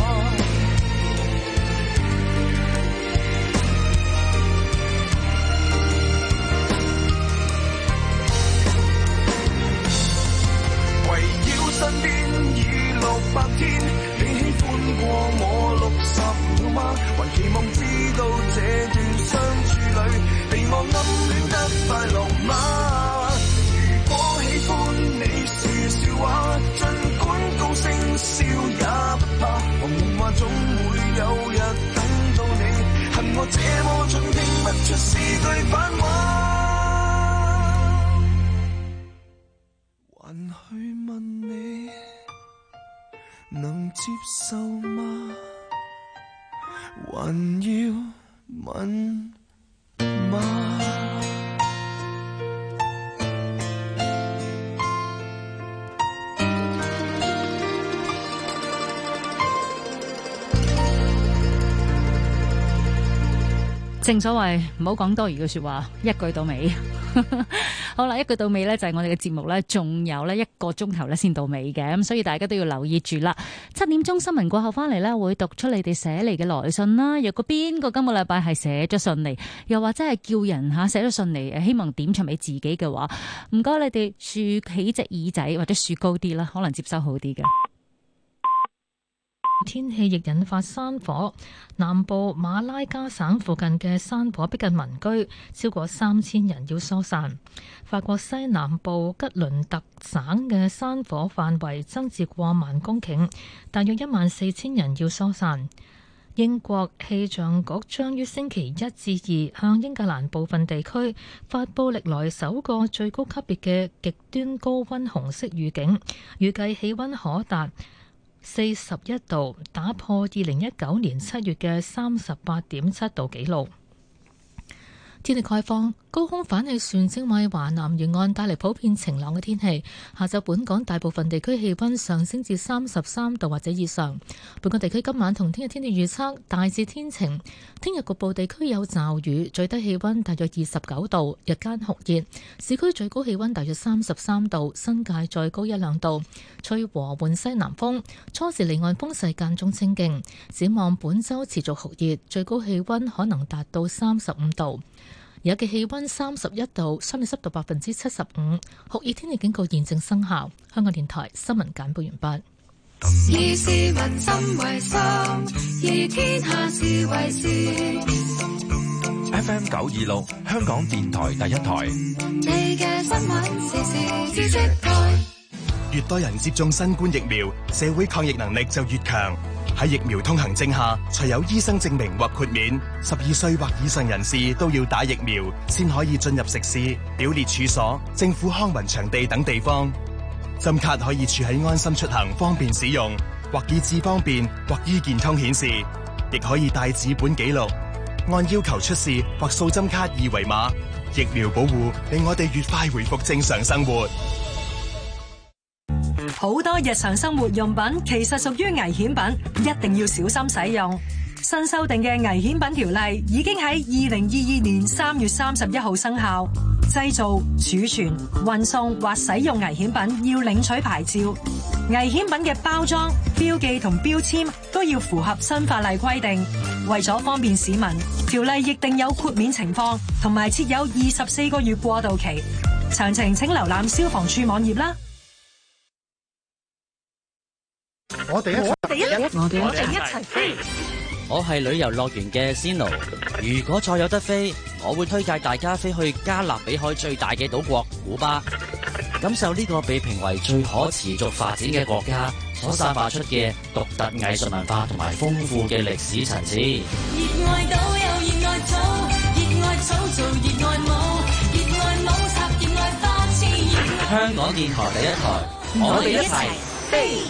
圍繞身邊已600天，你喜歡過我60秒嗎？還期望知道這段相處裏，被我暗戀得快樂嗎？如果喜歡你是笑話，儘管高聲笑也不怕，旁人話總會有日等到你，恨我這麼盡聽不出是句反話。還去問你能接受嗎？還要問嗎？ 正所謂唔好講多餘嘅說話，一句到尾。好啦，一句到尾呢，就係我哋嘅節目呢，仲有呢1個鐘頭呢先到尾嘅，咁所以大家都要留意住啦。7點鐘新聞過後翻嚟呢，會讀出你哋寫嚟嘅來信啦。若果邊個今個禮拜係寫咗信嚟，又或者係叫人寫咗信嚟，希望點出俾自己嘅話，唔該你哋豎起隻耳仔或者豎高啲啦，可能接收好啲嘅。天氣亦引發山火，南部馬拉加省附近嘅山火逼近民居，超過3000人要疏散。法國西南部吉倫特省嘅山火範圍增至過萬公頃，大約14000人要疏散。英國氣象局將於星期1至2向英格蘭部分地區發佈歷來首個最高級別嘅極端高溫紅色預警，預計氣溫可達41度，打破2019年7月嘅38.7度紀錄。天氣概況，高空反氣旋正為華南沿岸帶嚟普遍晴朗嘅天氣。下晝本港大部分地區氣溫上升至33度或者以上。本港地區今晚同聽日天氣預測大致天晴，聽日局部地區有驟雨，最低氣溫大約29度，日間酷熱，市區最高氣溫大約33度，新界再高1-2度，吹和緩西南風，初時離岸風勢間中清勁。展望本週持續酷熱，最高氣溫可能達到35度。而家嘅氣溫31度，相對濕度75%，酷熱天氣警告現正生效。香港電台新聞簡報完畢。 以市民心為心，以天下事為事。 FM 926，香港電台第一台。 你嘅新聞時事知識台。 越多人接種新冠疫苗，社會抗疫能力就越強。喺疫苗通行證下，除有醫生證明或豁免，12歲或以上人士都要打疫苗，先可以進入食肆、表列處所、政府康文場地等地方。針卡可以儲喺安心出行，方便使用，或以智方便，或醫健通顯示，亦可以帶紙本記錄，按要求出示或掃針卡二維碼。疫苗保護令我哋越快回復正常生活。 好多日常生活用品其實屬於危險品，一定要小心使用。新修訂嘅危險品條例已經喺2022年3月31號生效。製造、儲存、運送或使用危險品要領取牌照。危險品嘅包裝、標記同標籤都要符合新法例規定。為咗方便市民，條例亦定有豁免情況，同埋設有24個月過渡期。詳情請瀏覽消防處網頁啦。 我哋一齊飛。 我係旅遊樂園嘅 Sino， 如果再有得飛，我會推介大家飛去加勒比海最大嘅島國古巴，感受呢個被評為最可持續發展嘅國家所散發出嘅獨特藝術文化同埋豐富嘅歷史層次。 熱愛島有熱愛草，熱愛草做熱愛舞，熱愛舞插熱愛花痴。 香港電台第一台，我哋一齊飛。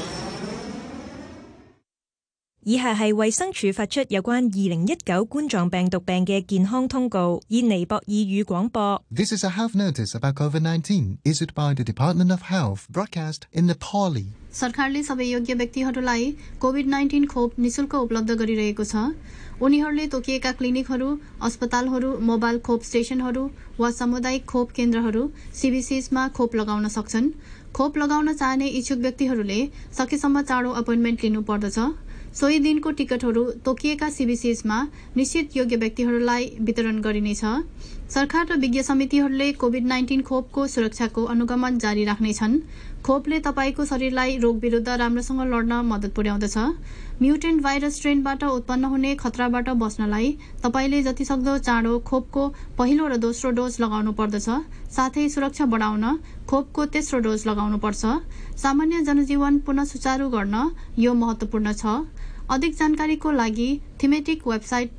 以下係衛生署發出有關2019冠狀病毒病嘅健康通告，以尼泊爾語廣播。 This is a health notice about COVID-19 issued by the Department of Health, broadcast in Nepali. सरकारले सबै योग्य व्यक्तिहरूलाई कोभिड-19 खोप निशुल्क उपलब्ध गरिरहेको छ। उनीहरूले तोकिएका क्लिनिकहरू, अस्पतालहरू, मोबाइल खोप स्टेशनहरू वा सामुदायिक खोप केन्द्रहरू सीबीसीमा खोप लगाउन सक्छन्। खोप लगाउन चाहने इच्छुक व्यक्तिहरूले सकेसम्म चाँडो अपोइन्टमेन्ट लिनुपर्दछ। सोही दिनको टिकटहरू तोकिएका सीबीसीमा निश्चित योग्य व्यक्तिहरूलाई वितरण गरिनेछ। सरकार र विज्ञ समितिहरूले कोभिड-19 खोपको सुरक्षाको अनुगमन जारी राख्नेछन्। खोपले तपाईको शरीरलाई रोग विरुद्ध राम्रोसँग लड्न मद्दत पुर्याउँदछ। म्युटेन्ट भाइरस स्ट्रेनबाट उत्पन्न हुने खतराबाट बस्नलाई तपाईले जतिसक्दो चाँडो खोपको पहिलो र दोस्रो डोज लगाउनु पर्दछ। साथै सुरक्षा बढाउन खोपको तेस्रो डोज लगाउनु पर्छ। सामान्य जनजीवन पुनः सुचारू गर्न यो महत्त्वपूर्ण छ। अधिक जानकारीको लागि थीमेटिक वेबसाइट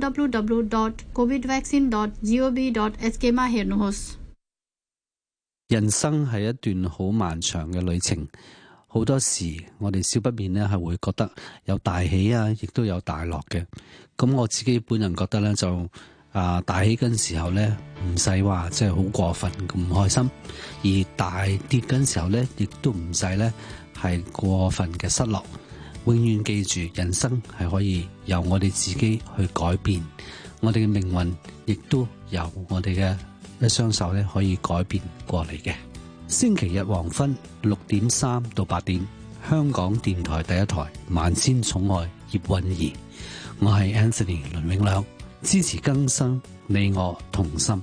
www.covidvaccine.gov.hk मा हेर्नुहोस्। 人生係一段好漫長嘅旅程，好多時我哋少不免咧係會覺得有大喜啊，亦都有大落嘅。咁我自己本人覺得咧就大喜嗰陣時候咧唔使話即係好過分咁唔開心，而大跌嗰陣時候咧亦都唔使咧係過分嘅失落。永遠記住，人生係可以由我哋自己去改變，我哋嘅命運亦都由我哋嘅一雙手咧可以改變過嚟嘅。星期日黃昏6點3到8點，香港電台第一台萬千寵愛葉韻儀，我係 Anthony 倫永亮，支持更新，你我同心。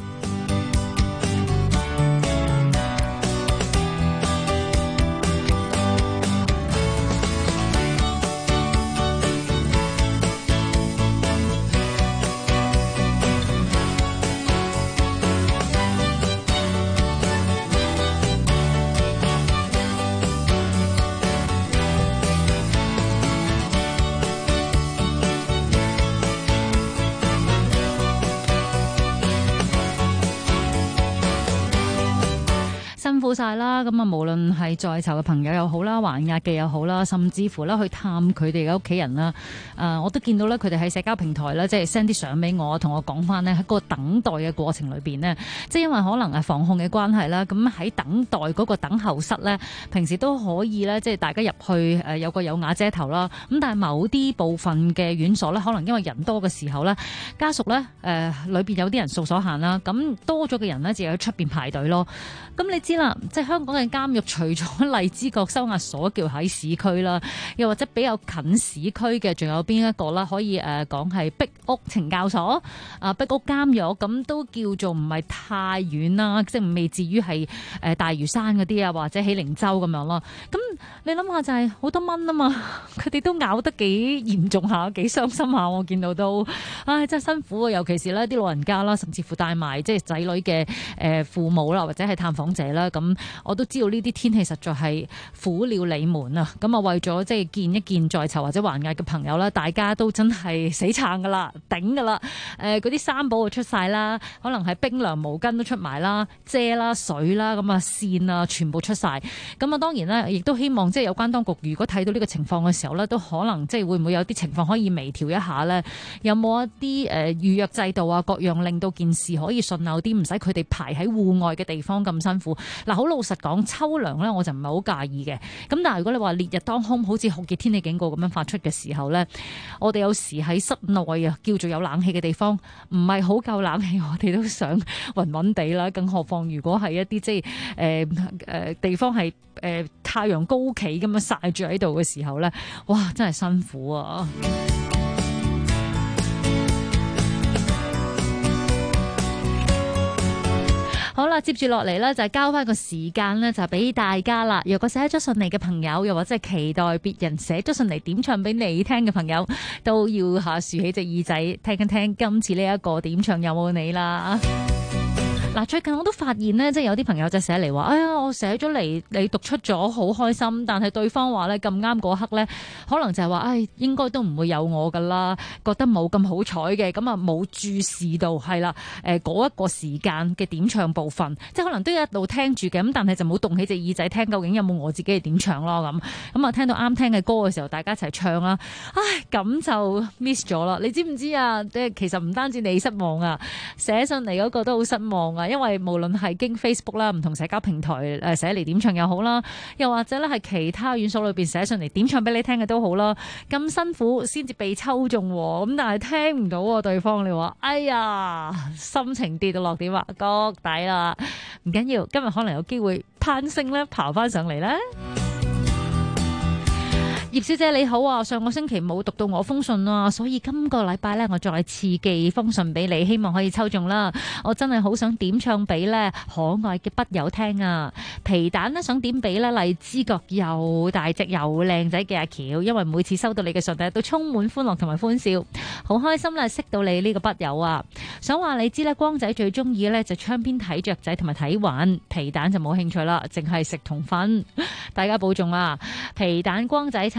晒啦，咁啊，無論係在囚嘅朋友又好啦，還押嘅又好啦，甚至乎啦去探佢哋嘅屋企人啦，我都見到咧，佢哋喺社交平台咧，即係 send 啲相俾我，同我講翻呢喺個等待嘅過程裏邊呢，即係因為可能係防控嘅關係啦，咁喺等待嗰個等候室咧，平時都可以咧，即係大家入去有個有瓦遮頭啦，咁但係某啲部分嘅院所咧，可能因為人多嘅時候咧，家屬咧裏邊有啲人數所限啦，咁多咗嘅人咧就喺出邊排隊咯，咁你知啦。即係香港嘅監獄，除咗荔枝角收押所叫喺市區啦，又或者比較近市區嘅，仲有邊一個啦？可以講係壁屋懲教所、壁屋監獄，咁都叫做唔係太遠啦，即係未至於係大嶼山嗰啲啊，或者喜靈洲咁樣咯。咁你諗下就係好多蚊啊嘛，佢哋都咬得幾嚴重下，幾傷心下，我見到都，唉真係辛苦啊！尤其是呢啲老人家啦，甚至乎帶埋即係仔女嘅父母啦，或者係探訪者啦，咁。我都知道呢啲天氣實在係苦了你們啊！咁啊，為咗即係見一見在囚或者還押嘅朋友啦，大家都真係死撐噶啦，頂噶啦！嗰啲衫寶就出晒啦，可能係冰涼毛巾都出埋啦，遮啦、水啦，咁啊線啊，全部出晒。咁啊，當然啦，亦都希望即係有關當局，如果睇到呢個情況嘅時候咧，都可能即係會唔會有啲情況可以微調一下咧？有冇一啲預約制度啊，各樣令到件事可以順溜啲，唔使佢哋排喺戶外嘅地方咁辛苦。嗱，好老實講，秋涼咧我就唔係好介意嘅。咁但係如果你話烈日當空，好似酷熱天氣警告咁樣發出嘅時候咧，我哋有時喺室內啊，叫做有冷氣嘅地方，唔係好夠冷氣，我哋都想暈暈地啦。更何況如果係一啲即係地方係太陽高企咁樣曬住喺度嘅時候咧，哇，真係辛苦啊！好啦，接住落嚟呢，就係交翻個時間呢，就俾大家啦。若果寫咗信嚟嘅朋友，又或者係期待別人寫咗信嚟點唱俾你聽嘅朋友，都要豎起隻耳仔聽一聽今次呢一個點唱有冇你啦。嗱，最近我都發現呢，即係有啲朋友就寫嚟話，哎呀，我寫咗嚟，你讀出咗，好開心。但係對方話呢，咁啱嗰刻呢，可能就係話，唉，應該都唔會有我噶啦，覺得冇咁好彩嘅，咁啊冇注視到係啦，嗰一個時間嘅點唱部分，即係可能都一路聽住嘅，咁但係就冇動起隻耳仔聽，究竟有冇我自己嘅點唱咯咁啊，聽到啱聽嘅歌嘅時候，大家一齊唱啦，唉，咁就 miss 咗啦。你知唔知啊？即係其實唔單止你失望啊，寫信嚟嗰個都好失望啊。因為無論係經 Facebook 啦，唔同社交平台寫嚟點唱又好啦，又或者咧係其他院所裏邊寫上嚟點唱俾你聽嘅都好啦，咁辛苦先至被抽中，咁但係聽唔到對方，你話哎呀，心情跌到落點啊，谷底啦，唔緊要，今日可能有機會攀升咧，爬翻上嚟咧。葉小姐你好啊，上個星期冇讀到我封信啊，所以今個禮拜呢，我再次寄封信俾你，希望可以抽中啦。我真係好想點唱俾呢可愛嘅筆友聽啊。皮蛋呢，想點俾呢荔枝角又大隻又靚仔嘅阿喬，因為每次收到你嘅信呢都充滿歡樂同埋歡笑，好開心啦，識到你呢個筆友啊。想話你知呢，光仔最中意呢就窗邊睇雀仔同埋睇雲，皮蛋就冇興趣啦，淨係食同瞓。大家保重啊。皮蛋光仔撐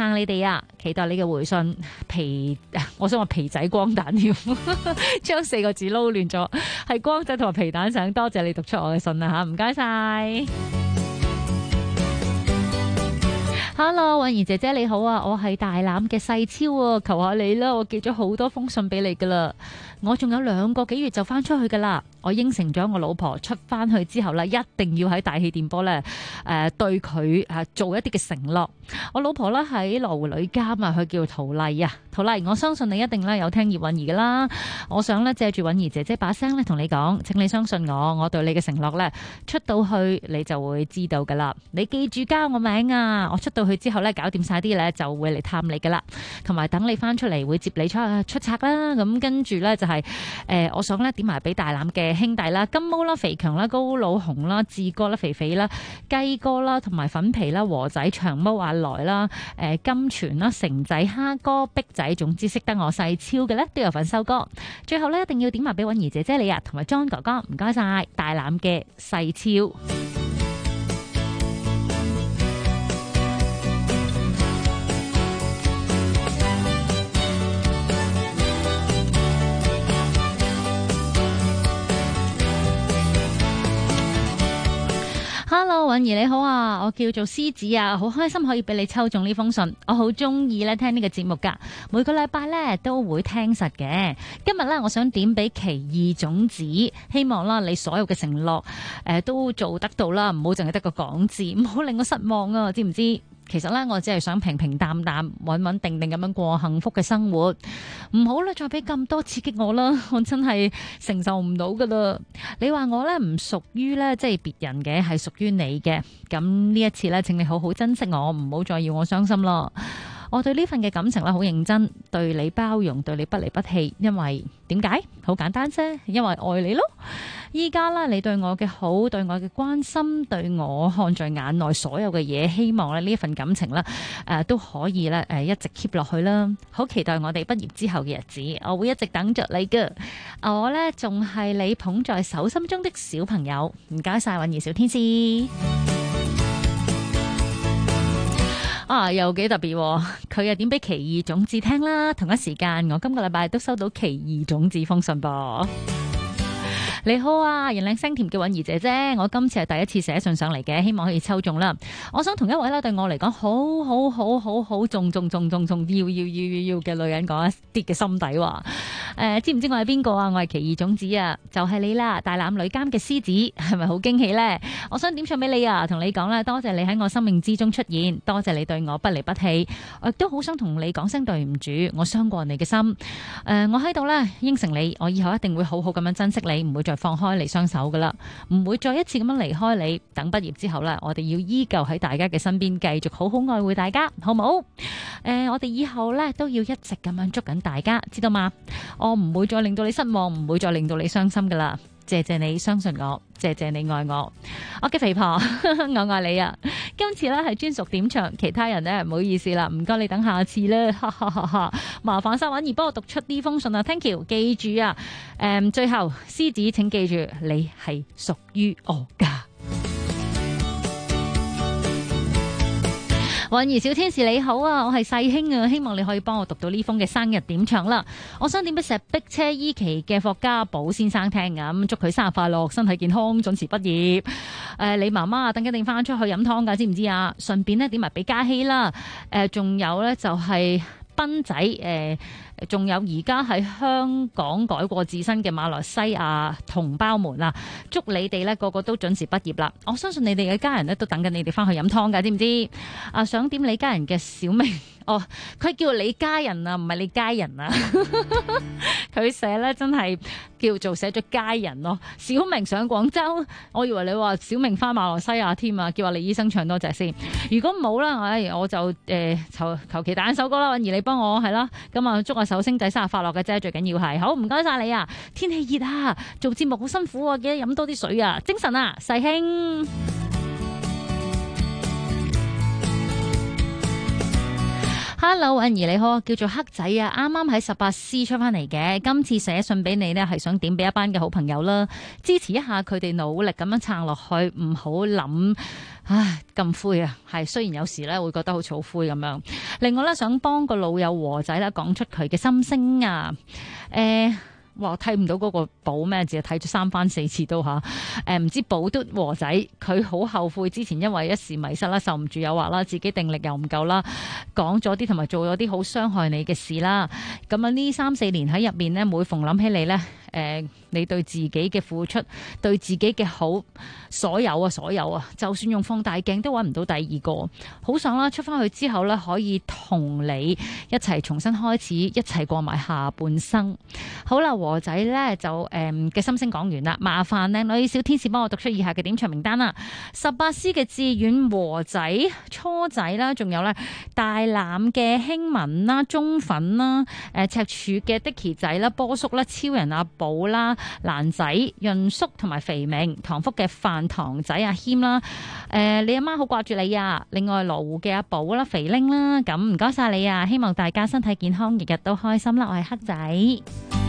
撐你哋啊！期待你嘅回信。我想話皮仔光蛋添，將4個字撈亂咗，係光仔同埋皮蛋相。多謝你讀出我嘅信啦吓，唔該晒。Hello， 允兒姐姐你好啊，我係大欖嘅細超啊，求下你啦，我寄咗好多封信俾你噶啦，我仲有2個幾月就翻出去噶啦。我應承咗我老婆出翻去之後咧，一定要喺大氣電波咧，對佢做一啲嘅承諾。我老婆咧喺羅湖女監啊，佢叫陶麗啊，陶麗，我相信你一定咧有聽葉允兒噶啦。我想咧借住允兒姐姐把聲咧同你講，請你相信我，我對你嘅承諾咧出到去你就會知道噶啦。你記住加我名啊，我出到去之後咧搞掂晒啲咧就會嚟探你噶啦，同埋等你翻出嚟會接你出冊啦。咁跟住咧就係我想咧點埋俾大欖嘅兄弟啦，金毛啦、肥強啦、高老紅啦、志哥啦、肥肥啦、雞哥啦，同埋粉皮啦、和仔、長毛、阿來啦、金泉啦、成仔、蝦哥、碧仔，總之識得我細超嘅咧都有份收歌。最後咧一定要點埋俾允兒姐姐你啊，同埋 John 哥哥，唔該晒大欖嘅細超。Hello， 允兒你好啊，我叫做獅子啊，好開心可以俾你抽中呢封信，我好中意咧聽呢個節目噶，每個禮拜咧都會聽實嘅。今日咧我想點俾奇異種子，希望啦你所有嘅承諾都做得到啦，唔好淨係得個講字，唔好令我失望啊，知唔知？其實咧，我只係想平平淡淡、穩穩定定咁樣過幸福嘅生活，唔好啦，再俾咁多刺激我啦，我真係承受唔到噶啦。你話我咧唔屬於咧，即係別人嘅，係屬於你嘅。咁呢一次咧，請你好好珍惜我，唔好再要我傷心咯。我對呢份嘅感情咧好認真，對你包容，對你不離不棄，因為點解？好簡單啫，因為愛你咯。依家啦，你對我嘅好，對我嘅關心，對我看在眼內所有嘅嘢，希望咧呢一份感情咧都可以咧一直 keep 落去啦。好期待我哋畢業之後嘅日子，我會一直等着你㗎。我呢仲係你捧在手心中的小朋友。唔該晒，允兒小天使。又幾特別，佢又點俾奇異種子聽啦。同一時間，我今個禮拜都收到奇異種子封信噃。你好啊，人靚聲甜嘅允兒姐姐，我今次係第一次寫信上嚟嘅，希望可以抽中啦。我想同一位啦，對我嚟講好重要嘅女人講一啲嘅心底話。知唔知我係邊個啊？我係奇異種子啊，就係你啦，大欖女監嘅獅子，係咪好驚喜呢？我想點唱俾你啊，同你講啦，多謝你喺我生命之中出現，多謝你對我不離不棄，我亦都好想同你講聲對唔住，我傷過你嘅心。我喺度呢，應承你，我以後一定會好好咁樣珍惜你，唔會再放開你雙手噶啦，唔會再一次咁樣離開你。等畢業之後呢，我哋要依舊喺大家嘅身邊，繼續好好愛護大家，好唔好？我哋以後呢，都要一直咁樣捉緊大家，知道嗎？我唔會再令到你失望，唔會再令到你傷心噶啦。謝謝你相信我，謝謝你愛我，我嘅肥婆我愛你啊！今次咧係專屬點唱，其他人咧唔好意思啦，唔該你等下次啦，哈哈哈哈！麻煩晒允兒幫我讀出呢封信啊 ，thank you， 記住啊，最後獅子請記住，你係屬於我噶。允兒小天使你好啊，我係細兄啊，希望你可以幫我讀到呢封嘅生日點唱啦。我想點俾石壁車依期嘅霍家寶先生聽啊，咁祝佢生日快樂，身體健康，準時畢業。你媽媽啊，等緊定翻出去飲湯噶，知唔知啊？順便呢點埋俾嘉希啦。仲有呢就係斌仔，仲有而家喺香港改過自身嘅馬來西亞同胞們啊，祝你哋呢個個都準時畢業啦！我相信你哋嘅家人呢都等緊你哋翻去飲湯噶，知唔知？想點你家人嘅小名？佢叫你家人啊，唔係你家人啊。佢寫呢真係叫做寫咗家人咯。小明上廣州，我以為你話小明翻馬來西亞添啊，叫阿李醫生唱多隻先。如果冇啦，我就求其打一首歌啦，而你幫我係啦。咁啊，祝阿手星仔生日快樂嘅啫，最緊要係好唔該晒你啊！天氣熱啊，做節目好辛苦啊，記得飲多啲水啊，精神啊，細兄。Hello， 允兒你好，叫做黑仔啊，啱啱喺18C 出翻嚟嘅，今次寫信俾你呢，係想點俾一班嘅好朋友啦，支持一下佢哋努力咁樣撐落去，唔好諗唉，咁灰啊，係雖然有時咧會覺得好草灰咁樣。另外咧，想幫個老友和仔咧講出佢嘅心聲啊，哇！睇唔到嗰個寶咩字，睇咗3番4次都嚇。唔知寶嘟和仔，佢好後悔之前因為一時迷失啦，受唔住誘惑啦，自己定力又唔夠啦，講咗啲同埋做咗啲好傷害你嘅事啦。咁啊，呢3-4年喺入面呢，每逢諗起你呢，你對自己嘅付出，對自己嘅好，所有啊，就算用放大鏡都揾唔到第二個。好想啦，出翻去之後呢，可以同你一齊重新開始，一齊過埋下半生。好啦，和仔呢就嘅心聲講完啦，麻煩靚女小天使幫我讀出以下嘅點唱名單啦。18C 嘅志遠和仔、初仔啦，仲有呢大欖嘅興文啦、中粉啦、赤柱嘅 Dicky 仔啦、波叔啦、超人阿寶啦、蘭仔、潤叔同埋肥明、唐福嘅飯堂仔阿謙啦。你阿媽好掛住你啊！另外羅湖嘅阿寶啦、肥玲啦，咁唔該晒你啊！希望大家身體健康，日日都開心啦！我係黑仔。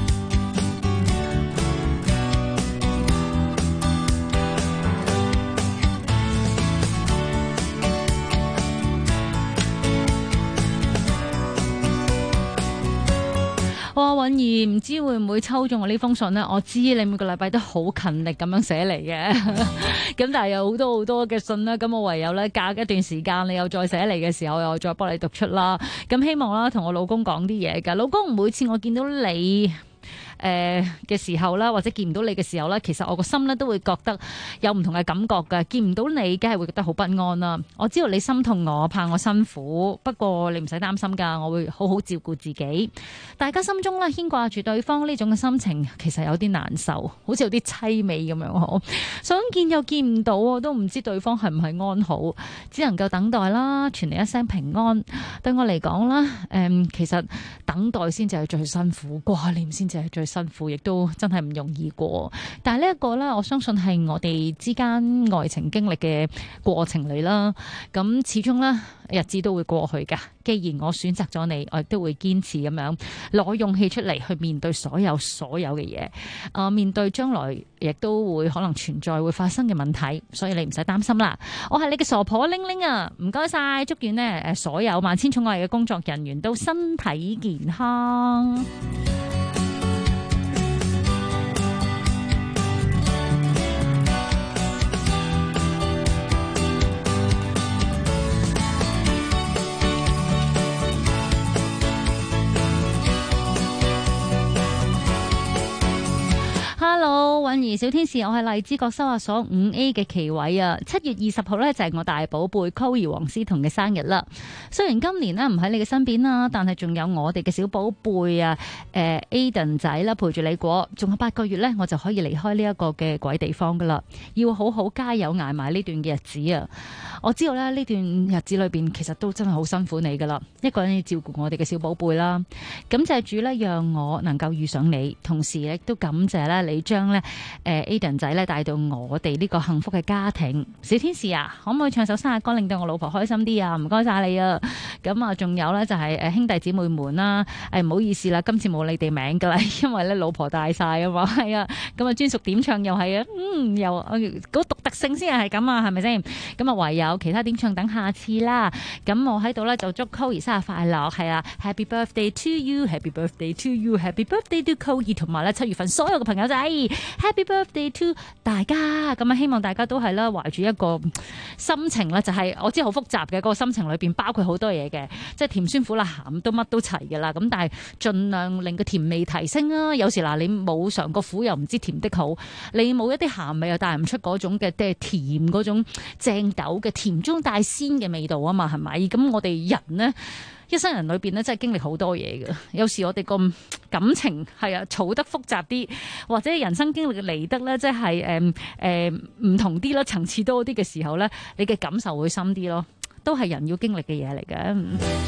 哇，允兒唔知會唔會抽中我呢封信呢？我知你每個禮拜都好勤力咁樣寫嚟嘅，咁但係有好多嘅信啦，咁我唯有咧隔一段時間你又再寫嚟嘅時候，又再幫你讀出啦。咁希望啦，同我老公講啲嘢㗎。老公，每次我見到你嘅時候啦，或者見唔到你嘅時候啦，其實我個心咧都會覺得有唔同嘅感覺㗎。見唔到你，梗係會覺得好不安啦。我知道你心痛我，怕我辛苦，不過你唔使擔心㗎，我會好好照顧自己。大家心中咧牽掛住對方呢種嘅心情，其實有啲難受，好似有啲凄美咁樣嗬。想見又見唔到，我都唔知對方係唔係安好，只能夠等待啦，傳嚟一聲平安。對我嚟講啦，其實等待先至係最辛苦，掛念先至係最辛苦，亦都真係唔容易過。但係呢一個呢，我相信係我哋之間愛情經歷嘅過程嚟啦。咁始終呢，日子都會過去噶。既然我選擇咗你，我亦都會堅持咁樣攞勇氣出嚟去面對所有嘅嘢。面對將來亦都會可能存在會發生嘅問題，所以你唔使擔心啦。我係你嘅傻婆玲玲啊，唔該晒，祝願呢所有萬千寵愛嘅工作人員都身體健康。Hello， 允兒小天使，我係荔枝角收押所5A 嘅奇偉啊。7月20號呢，就係我大寶貝 Cory 黃思彤嘅生日啦。雖然今年呢唔喺你嘅身邊啦，但係仲有我哋嘅小寶貝啊，Aiden 仔啦陪住你過，仲有8個月呢，我就可以離開呢一個嘅鬼地方噶啦。要好好加油捱埋呢段嘅日子啊！我知道咧呢段日子裏邊其實都真係好辛苦你噶啦，一個人要照顧我哋嘅小寶貝啦。感謝主呢，讓我能夠遇上你，同時亦都感謝咧你將咧Aiden 仔咧帶到我哋呢個幸福嘅家庭。小天使啊，可唔可以唱首生日歌令到我老婆開心啲啊？唔該晒你啊！咁啊，仲有咧就係兄弟姊妹們啦，唔好意思啦，今次冇你哋名噶啦，因為咧老婆大晒啊嘛，係啊，咁啊專屬點唱又係啊，又嗰獨特性先係咁啊，係咪先？咁啊唯有其他點唱等下次啦。咁我喺度咧就祝 Cory 生日快樂，係啊 ，Happy birthday to you，Happy birthday to you，Happy birthday to Cory， 同埋咧7月份所有嘅朋友仔 ，Happy birthday to 大家。咁啊，希望大家都係啦，懷住一個心情啦，就係我知好複雜嘅嗰個心情裏邊包括好多嘢嘅，即係甜酸苦辣鹹都乜都齊嘅啦。咁但係盡量令個甜味提升啊。有時嗱，你冇嘗過苦又唔知甜的好，你冇一啲鹹味又帶唔出嗰種嘅即係甜嗰種正豆嘅甜中帶鮮嘅味道啊嘛，係咪？咁我哋人呢，一生人裏邊呢，真係經歷好多嘢嘅。有時我哋個感情係啊，嘈得複雜啲，或者人生經歷嚟得咧，即係唔同啲啦，層次多啲嘅時候咧，你嘅感受會深啲咯，都係人要經歷嘅嘢嚟嘅。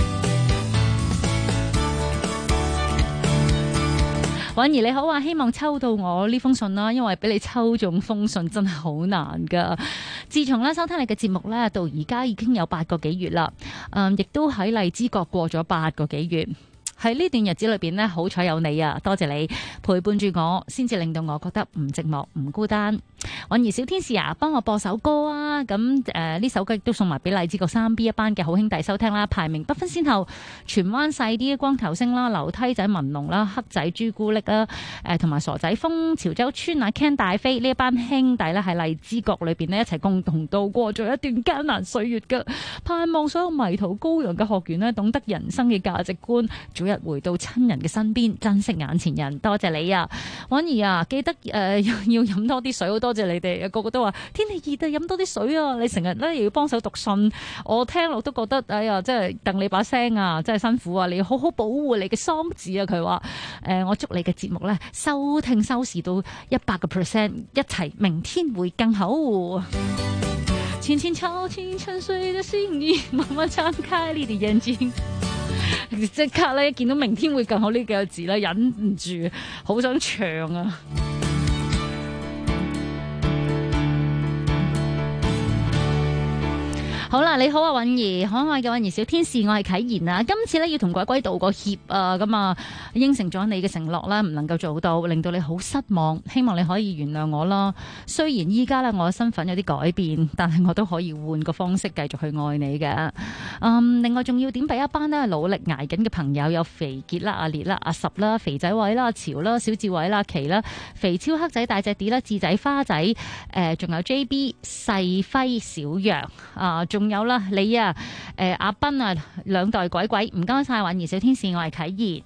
允兒你好啊，希望抽到我呢封信啦，因為俾你抽中封信真係好難噶。自從咧收聽你嘅節目咧，到而家已經有8個幾月啦，亦都喺荔枝角過咗8個幾月。 喺呢段日子裏邊呢，好彩有你啊，多謝你陪伴住我，先至令到我覺得唔寂寞唔孤單。韻兒小天使啊，幫我播首歌啊！咁呢首歌亦都送埋俾荔枝角 3B 一班嘅好兄弟收聽啦。排名不分先後，荃灣細啲光頭星啦、樓梯仔文龍啦、黑仔朱古力啦、同埋傻仔風、潮州村啊 Ken 大飛呢一班兄弟咧，喺荔枝角裏邊呢，一齊共同度過咗一段艱難歲月嘅。盼望所有迷途羔羊嘅學員呢，懂得人生嘅價值觀，早日回到親人嘅身邊，珍惜眼前人。多謝你啊，韻兒啊，記得要飲多啲水，好多謝你哋，個個都話天氣熱啊，飲多啲水啊！你成日咧又要幫手讀信，我聽落都覺得哎呀，真係戥你把聲啊，真係辛苦啊！你要好好保護你嘅嗓子啊！佢話我祝你嘅節目咧收聽收視到100%，一齊明天會更好。淺淺悄輕沉睡的心意，慢慢張開你的眼睛。即刻咧，一見到明天會更好呢幾個字咧，忍唔住好想唱啊！好啦，你好啊，韻兒，可愛嘅韻兒小天使，我係啟賢啊。今次咧要同鬼鬼道個歉啊，咁啊應承咗你嘅承諾啦，唔能夠做到，令到你好失望。希望你可以原諒我啦。雖然依家咧我嘅身份有啲改變，但係我都可以換個方式繼續去愛你嘅。另外仲要點俾一班咧努力捱緊嘅朋友，有肥傑啦、阿烈啦、阿十啦、肥仔偉啦、阿潮啦、小志偉啦、奇啦、肥超黑仔、大隻啲啦、智仔花仔，仲有 JB 細輝、小楊啊。仲有啦，你啊，阿斌啊，兩代鬼鬼，唔該晒，韻兒小天使，我係啟賢。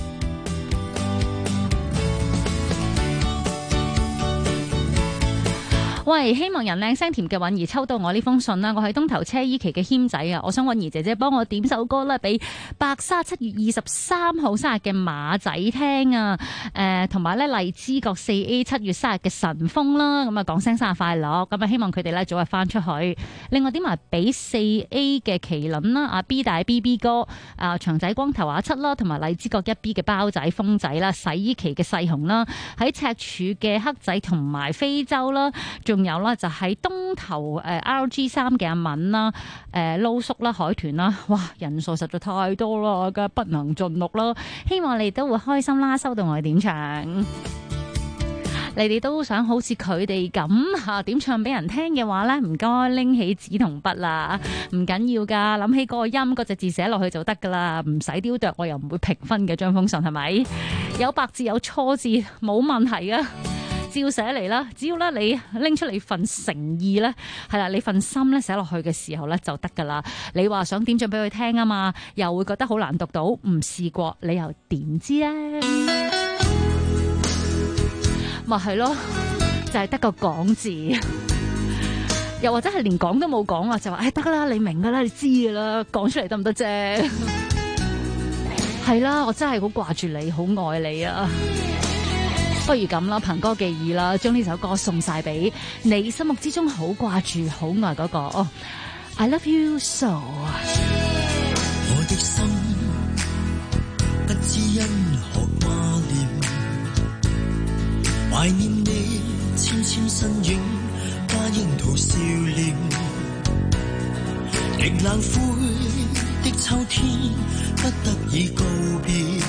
喂，希望人靚聲甜嘅韻兒抽到我呢封信啦，我係東頭車依期嘅謙仔啊，我想韻兒姐姐幫我點首歌啦，俾白沙7月23號生日嘅馬仔聽啊，同埋咧荔枝角4A 7月生日嘅神風啦，咁啊講聲生日快樂，咁啊希望佢哋咧早日翻出去。另外點埋俾4A 嘅麒麟啦，阿 B 大 BB 哥，啊長仔光頭阿七啦，同埋荔枝角1B 嘅包仔風仔啦，洗衣旗嘅細紅啦，喺赤柱嘅黑仔同埋非洲啦，仲有啦，就喺東頭RG3嘅阿敏啦，撈叔啦，海豚啦，哇，人數實在太多啦，梗係不能盡錄咯。希望你哋都會開心啦，收到我嘅點唱。你哋都想好似佢哋咁嚇點唱俾人聽嘅話咧，唔該拎起紙同筆啦，唔緊要噶，諗起嗰個音嗰隻字寫落去就得噶啦，唔使雕琢，我又唔會評分嘅。張封信係咪有白字有錯字冇問題啊？照寫嚟啦，只要咧你拎出你份誠意咧，係啦，你份心咧寫落去嘅時候咧就得噶啦。你話想點唱俾佢聽啊嘛，又會覺得好難讀到，唔試過你又點知咧？咪係咯，就係得個講字，又或者係連講都冇講啊，就話得啦，你明噶啦，你知噶啦，講出嚟得唔得啫？係啦，我真係好掛住你，好愛你啊！不如咁啦，憑歌寄意啦，將呢首歌送晒俾你心目之中好掛住、好愛嗰個。哦 I love you so。 我的心不知因何掛念，懷念你纖纖身影，花櫻桃笑臉，極冷灰的秋天，不得已告別，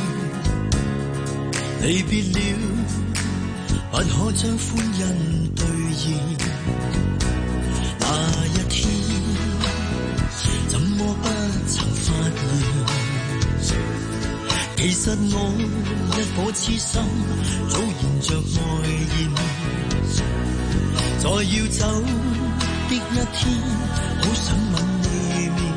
離別了。不可將歡欣兌現，那一天怎麼不曾發現？其實我一顆痴心早燃着愛焰，在要走的一天，好想吻你面，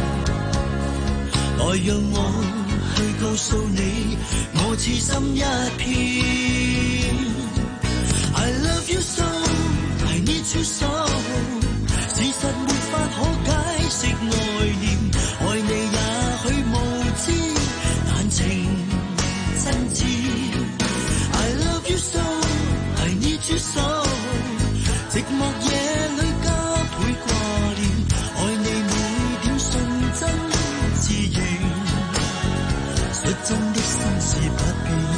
來讓我去告訴你，我痴心一片。I love you so, I need you so， 事實沒法可解釋愛念，愛你也許無知，但情真摯。I love you so, I need you so， 寂寞夜裏加倍掛念，愛你每點信真自然，率真的心事不變。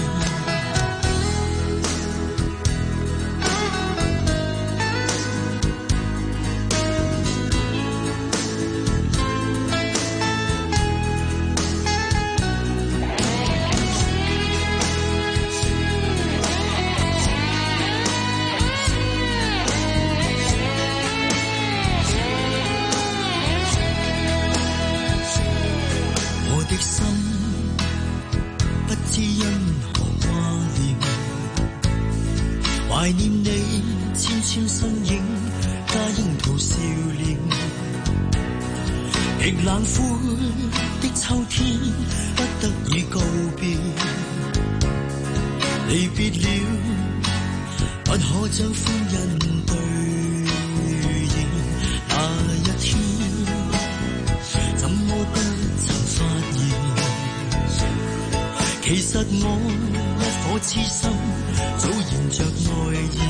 知因何掛念，懷念你纖纖身影，加櫻桃笑臉。極冷灰的秋天，不得已告別，離別了，不可將歡欣對應。那一天，怎麼不曾發現？其實我一顆痴心，早燃着愛焰。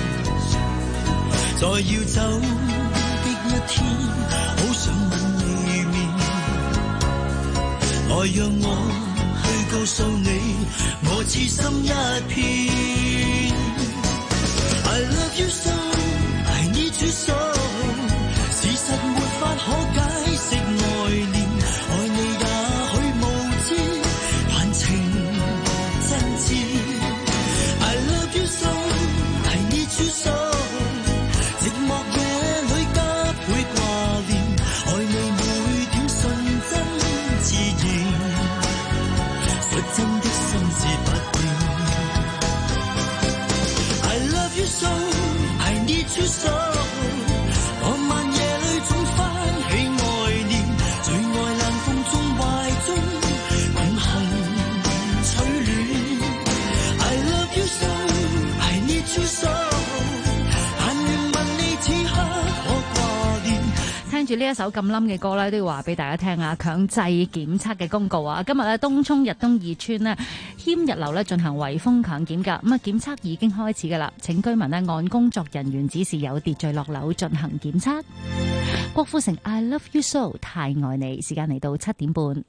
在要走的一天，好想吻你面，來讓我去告訴你，我痴心一片。I love you so, I need you so， 事實沒法可解釋愛念，愛你也許無知，還情真摯。I love you so, I need you so， 寂寞夜裏加倍掛念，愛你每點純真自然，率真的心智不變。I love you so, I need you so， 浪漫夜裏總翻起愛念，最愛冷風中懷中永恆取暖。I love you so, I need you so， 但願問你此刻可掛念。 聽住呢一首咁冧嘅歌咧，都要話俾大家聽啊！強制檢測嘅公告啊，今日咧東涌日東二村呢謙日樓咧進行圍封強檢㗎，咁啊檢測已經開始㗎啦，請居民呢按工作人員指示有秩序落樓進行檢測。郭富城 I love you so， 太愛你，時間嚟到7點半。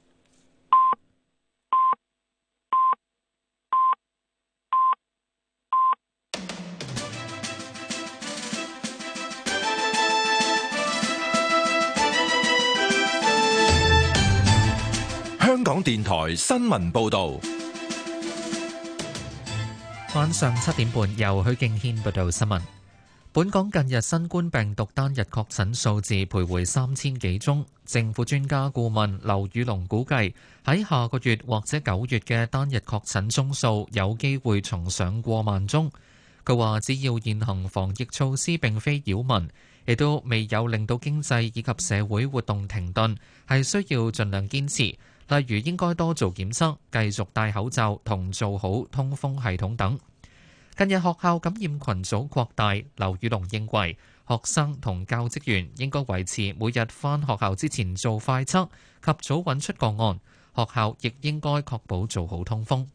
香港電台新聞報道， 晚上7點半由許敬軒報道新聞。本港近日新冠病毒單日確診數字徘徊3000幾宗，政府專家顧問劉宇龍估計喺下個月或者9月嘅單日確診宗數有機會重上過萬宗。佢話只要現行防疫措施並非擾民，亦都未有令到經濟以及社會活動停頓，係需要盡量堅持。例如應該多做檢測，繼續戴口罩同做好通風系統等。近日學校感染群組擴大，劉宇龍認為學生同教職員應該維持每日返學校之前做快測，及早揾出個案。學校亦應該確保做好通風。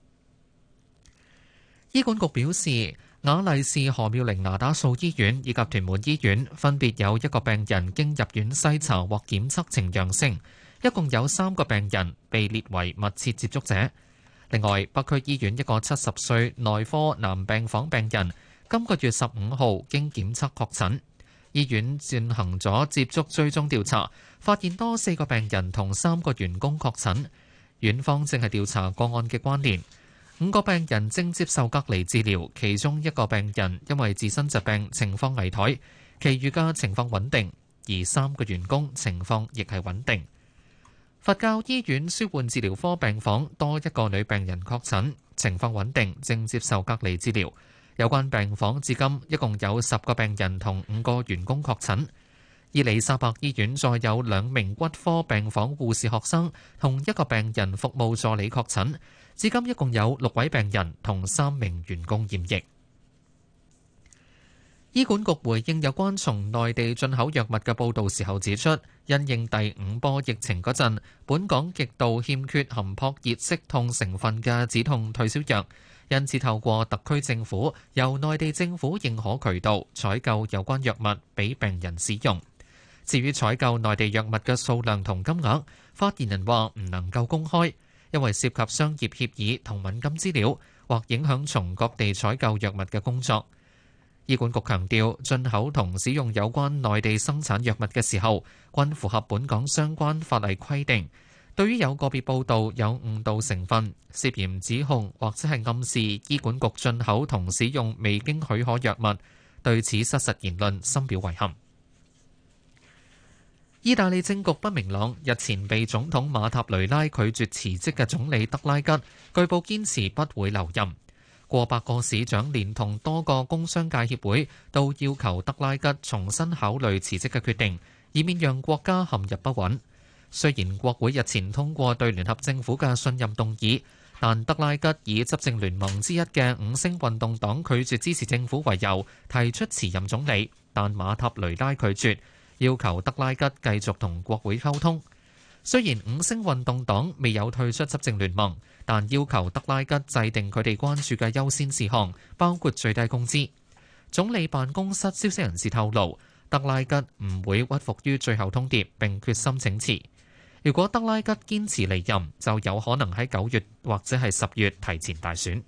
醫管局表示，雅麗氏何妙齡那打素醫院以及屯門醫院分別有1個病人經入院篩查或檢測呈陽性。一共有3個病人被列為密切接觸者。另外，北區醫院一個70歲內科男病房病人，今個月15號經檢測確診。醫院進行咗接觸追蹤調查，發現多4個病人同3個員工確診。院方正係調查個案嘅關聯。5個病人正接受隔離治療，其中1個病人因為自身疾病情況危殆，其餘嘅情況穩定，而3個員工情況亦係穩定。佛教醫院舒緩治療科病房多1個女病人確診，情況穩定，正接受隔離治療。有關病房至今一共有10個病人同5個員工確診。伊利沙伯醫院再有2名骨科病房護士學生同1個病人服務助理確診，至今一共有6位病人同3名員工染疫。醫管局回應有關從內地進口藥物嘅報導時候指出，因應第5波疫情嗰陣，本港極度欠缺含撲熱息痛成分嘅止痛退燒藥，因此透過特區政府由內地政府認可渠道採購有關藥物俾病人使用。至於採購內地藥物嘅數量同金額，發言人話唔能夠公開，因為涉及商業協議同敏感資料，或影響從各地採購藥物嘅工作。醫管局強調，進口同使用有關內地生產藥物嘅時候，均符合本港相關法例規定。對於有個別報道有誤導成分，涉嫌指控或者係暗示醫管局進口同使用未經許可藥物，對此失實言論深表遺憾。 意大利政局不明朗，日前被總統馬塔雷拉拒絕辭職嘅總理德拉吉，據報堅持不會留任。過百個市長連同多個工商界協會都要求德拉吉重新考慮辭職嘅決定，以免讓國家陷入不穩。雖然國會日前通過對聯合政府嘅信任動議，但德拉吉以執政聯盟之一嘅五星運動黨拒絕支持政府為由，提出辭任總理，但馬塔雷拉拒絕，要求德拉吉繼續同國會溝通。雖然五星運動黨未有退出執政聯盟，但要求德拉吉制定佢哋關注嘅優先事項，包括最低工資。總理辦公室消息人士透露，德拉吉唔會屈服於最後通牒，並決心請辭。如果德拉吉堅持離任，就有可能喺9月或者係10月提前大選。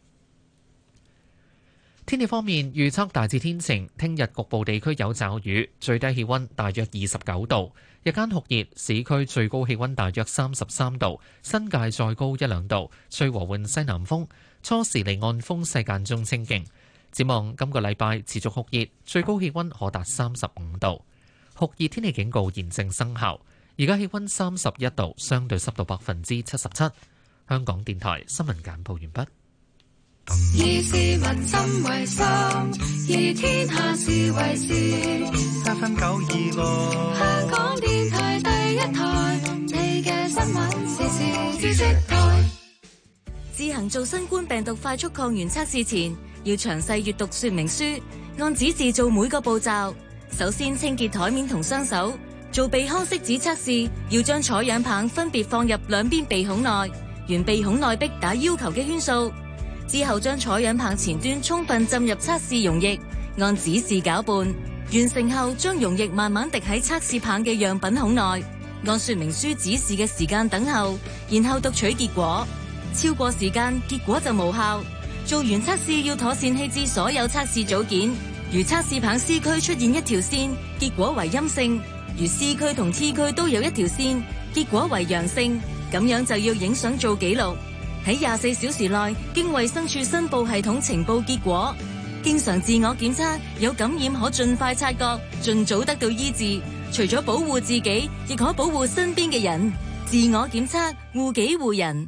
天氣方面，預測大致天晴，聽日局部地區有驟雨，最低氣溫大約29度，日間酷熱，市區最高氣溫大約33度，新界再高1-2度，吹和緩西南風，初時離岸風勢間中清勁。展望今個禮拜持續酷熱，最高氣溫可達35度，酷熱天氣警告現正生效。而家氣溫31度，相對濕度77%。香港電台新聞簡報完畢。 以市民心為心，以天下事為事。7分926，香港電台第一台，你嘅新聞時事知識台。 自行做新冠病毒快速抗原測試前，要詳細閱讀說明書，按指示做每個步驟。首先清潔台面同雙手。做鼻腔拭子測試，要將採樣棒分別放入兩邊鼻孔內，沿鼻孔內壁打要求嘅圈數。之後將採樣棒前端充分浸入測試溶液，按指示攪拌。完成後，將溶液慢慢滴喺測試棒嘅樣品孔內，按說明書指示嘅時間等候，然後讀取結果。超過時間，結果就無效。做完測試要妥善棄置所有測試組件。如測試棒 C 區出現一條線，結果為陰性；如 C 區同 T 區都有一條線，結果為陽性。咁樣就要影相做記錄，喺24小時內經衛生署申報系統呈報結果。經常自我檢測，有感染可盡快察覺，盡早得到醫治。除咗保護自己，亦可保護身邊嘅人。自我檢測，護己護人。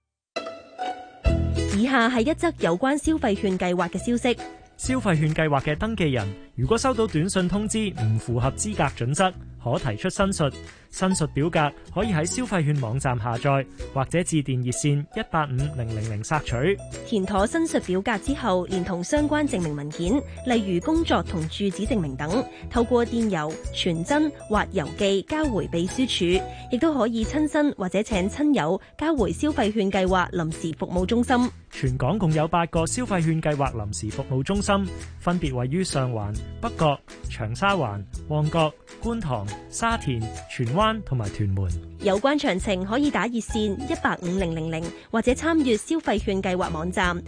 以下係一則有關消費券計劃嘅消息。 消費券計劃嘅登記人，如果收到短信通知唔符合資格準則，可提出申述。申述表格可以喺消費券網站下載，或者致電熱線1850000索取。 填妥申述表格之後，連同相關證明文件，例如工作同住址證明等，透過電郵、傳真或郵寄交回秘書處，亦都可以親身或者請親友交回消費券計劃臨時服務中心。 全港共有8個消費券計劃臨時服務中心，分別位於上環、北角、長沙灣、旺角、觀塘、沙田、荃灣同埋屯門。 有關詳情可以打熱線1850000，或者參閱消費券計劃網站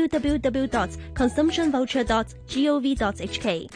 www.consumptionvoucher.gov.hk。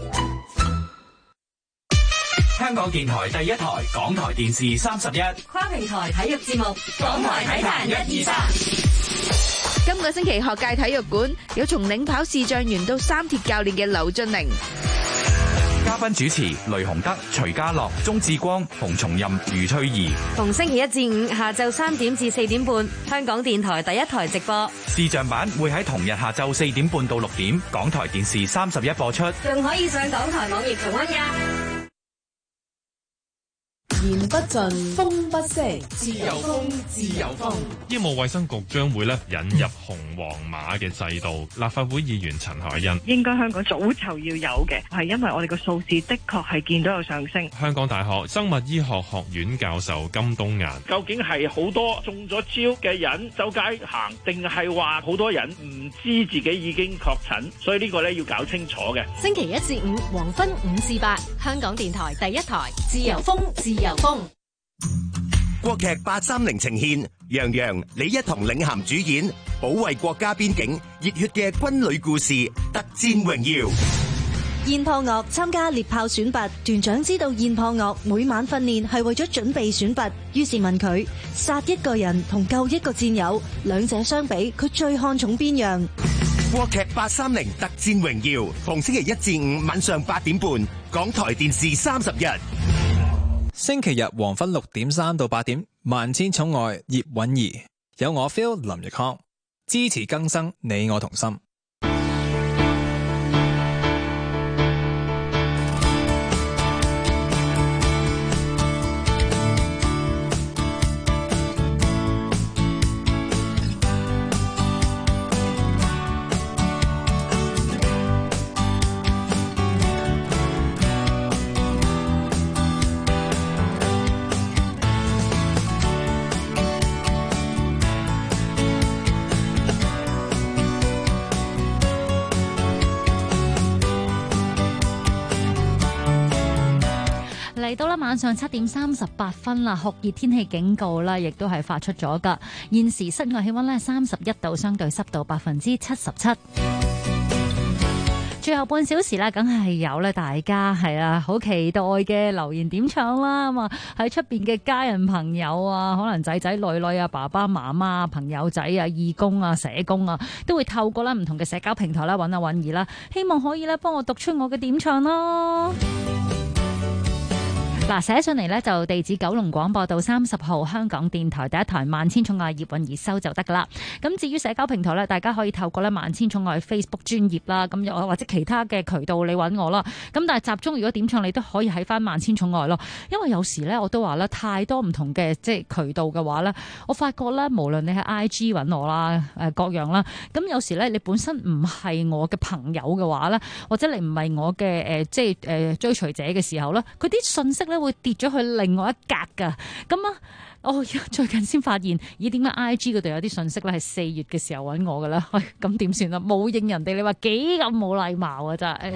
香港電台第一台，港台電視31， 跨平台體育節目，港台體壇123。 今個星期學界體育館有從領跑視障員到三鐵教練嘅劉俊寧。 嘉賓主持雷洪德、徐家樂、鍾志光、洪松蔭、余翠怡。 逢星期1至5下晝3點至4點半，香港電台第一台直播。 視像版會喺同日下晝4點半到6點，港台電視31播出。 仲可以上港台網頁重溫㗎。 言不盡，風不息， 自由風，自由風。醫務衛生局將會引入紅黃碼嘅制度。立法會議員陳凱欣： 應該香港早就要有嘅，係因為我哋個數字的確係見到有上升。 香港大學生物醫學學院教授金冬雁： 究竟係好多中咗招嘅人周街行，定係話好多人唔知自己已經確診？所以呢個要搞清楚嘅。 星期1至5黃昏5至8，香港電台第一台，自由風，自由風。 國劇830呈現楊洋、李一桐領銜主演，保衛國家邊境熱血嘅軍旅故事《特戰榮耀》。 燕破岳參加獵豹選拔，團長知道燕破岳每晚訓練係為咗準備選拔，於是問佢殺一個人同救一個戰友，兩者相比，佢最看重邊樣？ 國劇830特戰榮耀，逢星期1至5晚上8點半，港台電視31。 星期日黃昏6點3到8點，萬千寵愛葉韻儀，有我 Phil 林奕康，支持更生，你我同心。 嚟到啦，晚上7點38分啦，酷熱天氣警告啦，亦都係發出咗噶。現時室外氣溫咧31度，相對濕度77%。最後半小時啦，梗係有咧，大家係啊好期待嘅留言點唱啦，咁啊喺出邊嘅家人朋友啊，可能仔仔女女啊、爸爸媽媽、朋友仔啊、義工啊、社工啊，都會透過啦唔同嘅社交平台啦揾阿韻儀啦，希望可以咧幫我讀出我嘅點唱咯。嗱，寫上嚟咧就地址九龍廣播道30號香港電台第一台萬千寵愛葉韻儀收就得噶啦。咁至於社交平台咧，大家可以透過咧萬千寵愛 Facebook 專頁啦，咁又或者其他嘅渠道你揾我啦。咁但係集中如果點唱你都可以喺翻萬千寵愛咯。因為有時咧我都話咧太多唔同嘅即係渠道嘅話咧，我發覺咧無論你喺 IG 揾我啦，各樣啦，咁有時咧你本身唔係我嘅朋友嘅話咧，或者你唔係我嘅即係追隨者嘅時候咧，佢啲信息咧會跌咗去另外一格㗎，咁啊，我最近先發現，咦點解 IG 嗰度有啲信息咧係4月嘅時候揾我㗎啦？咁點算啊？冇應人哋，你話幾咁冇禮貌啊！真係。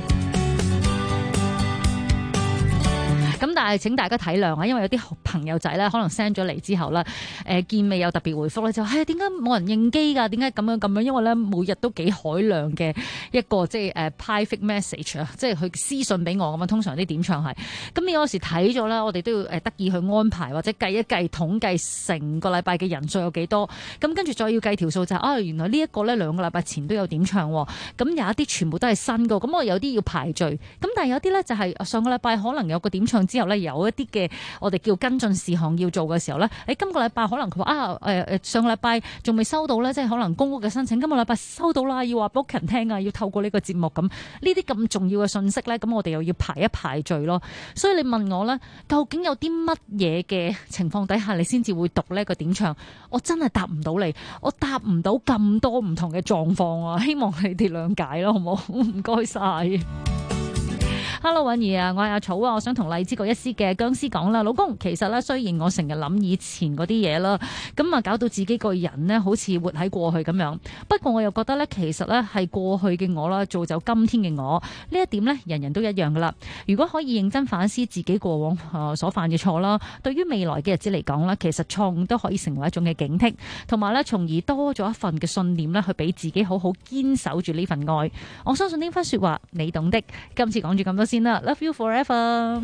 咁但係請大家體諒啊，因為有啲朋友仔咧，可能 send 咗嚟之後咧，見未有特別回覆咧，就係點解冇人應機㗎？點解咁樣？因為咧每日都幾海量嘅一個即係private message 啊，即係佢私信俾我咁啊。通常啲點唱係咁，你有時睇咗啦，我哋都要得意去安排或者計一計統計成個禮拜嘅人數有幾多，咁跟住再要計條數就係原來呢一個咧2個禮拜前都有點唱喎，咁有一啲全部都係新㗎，咁我有啲要排序，咁但係有啲咧就係上個禮拜可能有個點唱之後咧有一啲嘅我哋叫跟進事項要做嘅時候咧，喺今個禮拜可能佢話上個禮拜仲未收到咧，即係可能公屋嘅申請，今個禮拜收到啦，要話俾屋企人聽啊，要透過呢個節目咁，呢啲咁重要嘅信息咧，咁我哋又要排一排序咯。所以你問我咧，究竟有啲乜嘢嘅情況底下你先至會讀呢個點唱？我真係答唔到你，我答唔到咁多唔同嘅狀況啊！希望你哋諒解咯，好唔好？唔該晒。Hello， 韻儀啊，我係阿草啊，我想同荔枝角一絲嘅僵屍講啦，老公，其實咧雖然我成日諗以前嗰啲嘢啦，咁啊搞到自己個人呢好似活喺過去咁樣，不過我又覺得咧，其實咧係過去嘅我啦，造就今天嘅我，呢一點咧人人都一樣噶啦。如果可以認真反思自己過往所犯嘅錯啦，對於未來嘅日子嚟講啦，其實錯誤都可以成為一種嘅警惕，同埋咧從而多咗一份嘅信念咧，去俾自己好好堅守住呢份愛。我相信呢番說話你懂的。今次講住咁多先啦 ，Love you forever。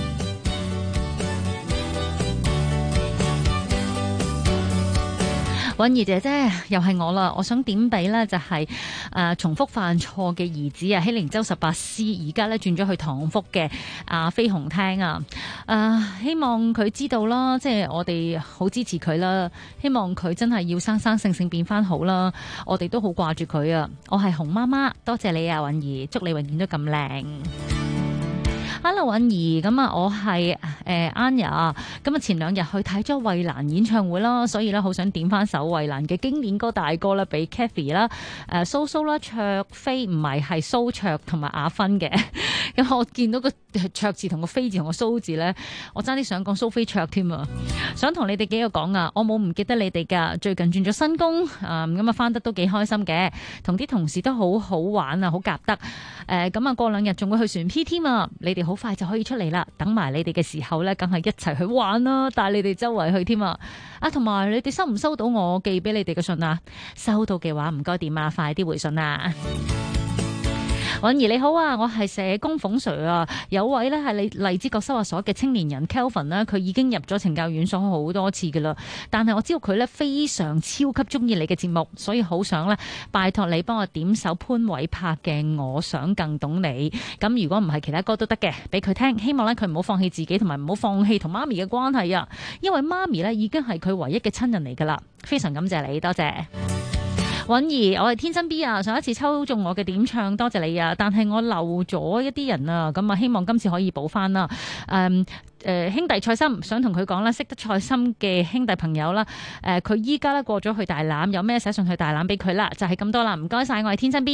韻儀姐姐又係我啦，我想點俾呢就係重複犯錯嘅兒子啊，喺靈州18師而家咧轉咗去塘福嘅飛鴻聽啊，希望佢知道啦，即係我哋好支持佢啦，希望佢真係要生生性性變翻好啦，我哋都好掛住佢啊，我係熊媽媽，多謝你啊，韻儀，祝你永遠都咁靚。Hello， 韻儀，咁啊，我係Anya，咁啊前2日去睇咗衛蘭演唱會啦，所以咧好想點翻首衛蘭嘅經典歌大歌啦，俾 Kathy 啦、蘇蘇啦、卓飛唔係蘇卓同埋阿芬嘅，咁我見到個卓字同個飛字同個蘇字咧，我爭啲想講蘇菲卓添啊，想同你哋幾個講啊，我冇唔記得你哋噶，最近轉咗新工，咁啊翻得都幾開心嘅，同啲同事都好好玩啊，好夾得，咁啊過2日仲會去船 P 添啊，你哋好快就可以出嚟啦，等埋你哋嘅時候咧，梗係一齊去玩啦，帶你哋周圍去添啊！同埋你哋收唔收到我寄俾你哋嘅信啊？收到嘅話唔該點啊，快啲回信啊！ 允兒你好啊，我係社工馮 Sir 啊，有位咧係你荔枝角收押所嘅青年人 Kelvin 咧，佢已經入咗懲教院所好多次噶啦，但係我知道佢咧非常超級中意你嘅節目，所以好想咧拜託你幫我點首潘瑋柏嘅《我想更懂你》，咁如果唔係其他歌都得嘅，俾佢聽，希望咧佢唔好放棄自己，同埋唔好放棄同媽咪嘅關係啊，因為媽咪咧已經係佢唯一嘅親人嚟噶啦，非常感謝你，多謝。允兒，我係天真 B 啊！上一次抽中我嘅點唱，多謝你啊！但係我漏咗一啲人啊，咁啊希望今次可以補翻啦。兄弟蔡心想同佢講啦，識得蔡心嘅兄弟朋友啦，佢依家咧過咗去大欖，有咩寫信去大欖俾佢啦，就係咁多啦，唔該晒，我係天真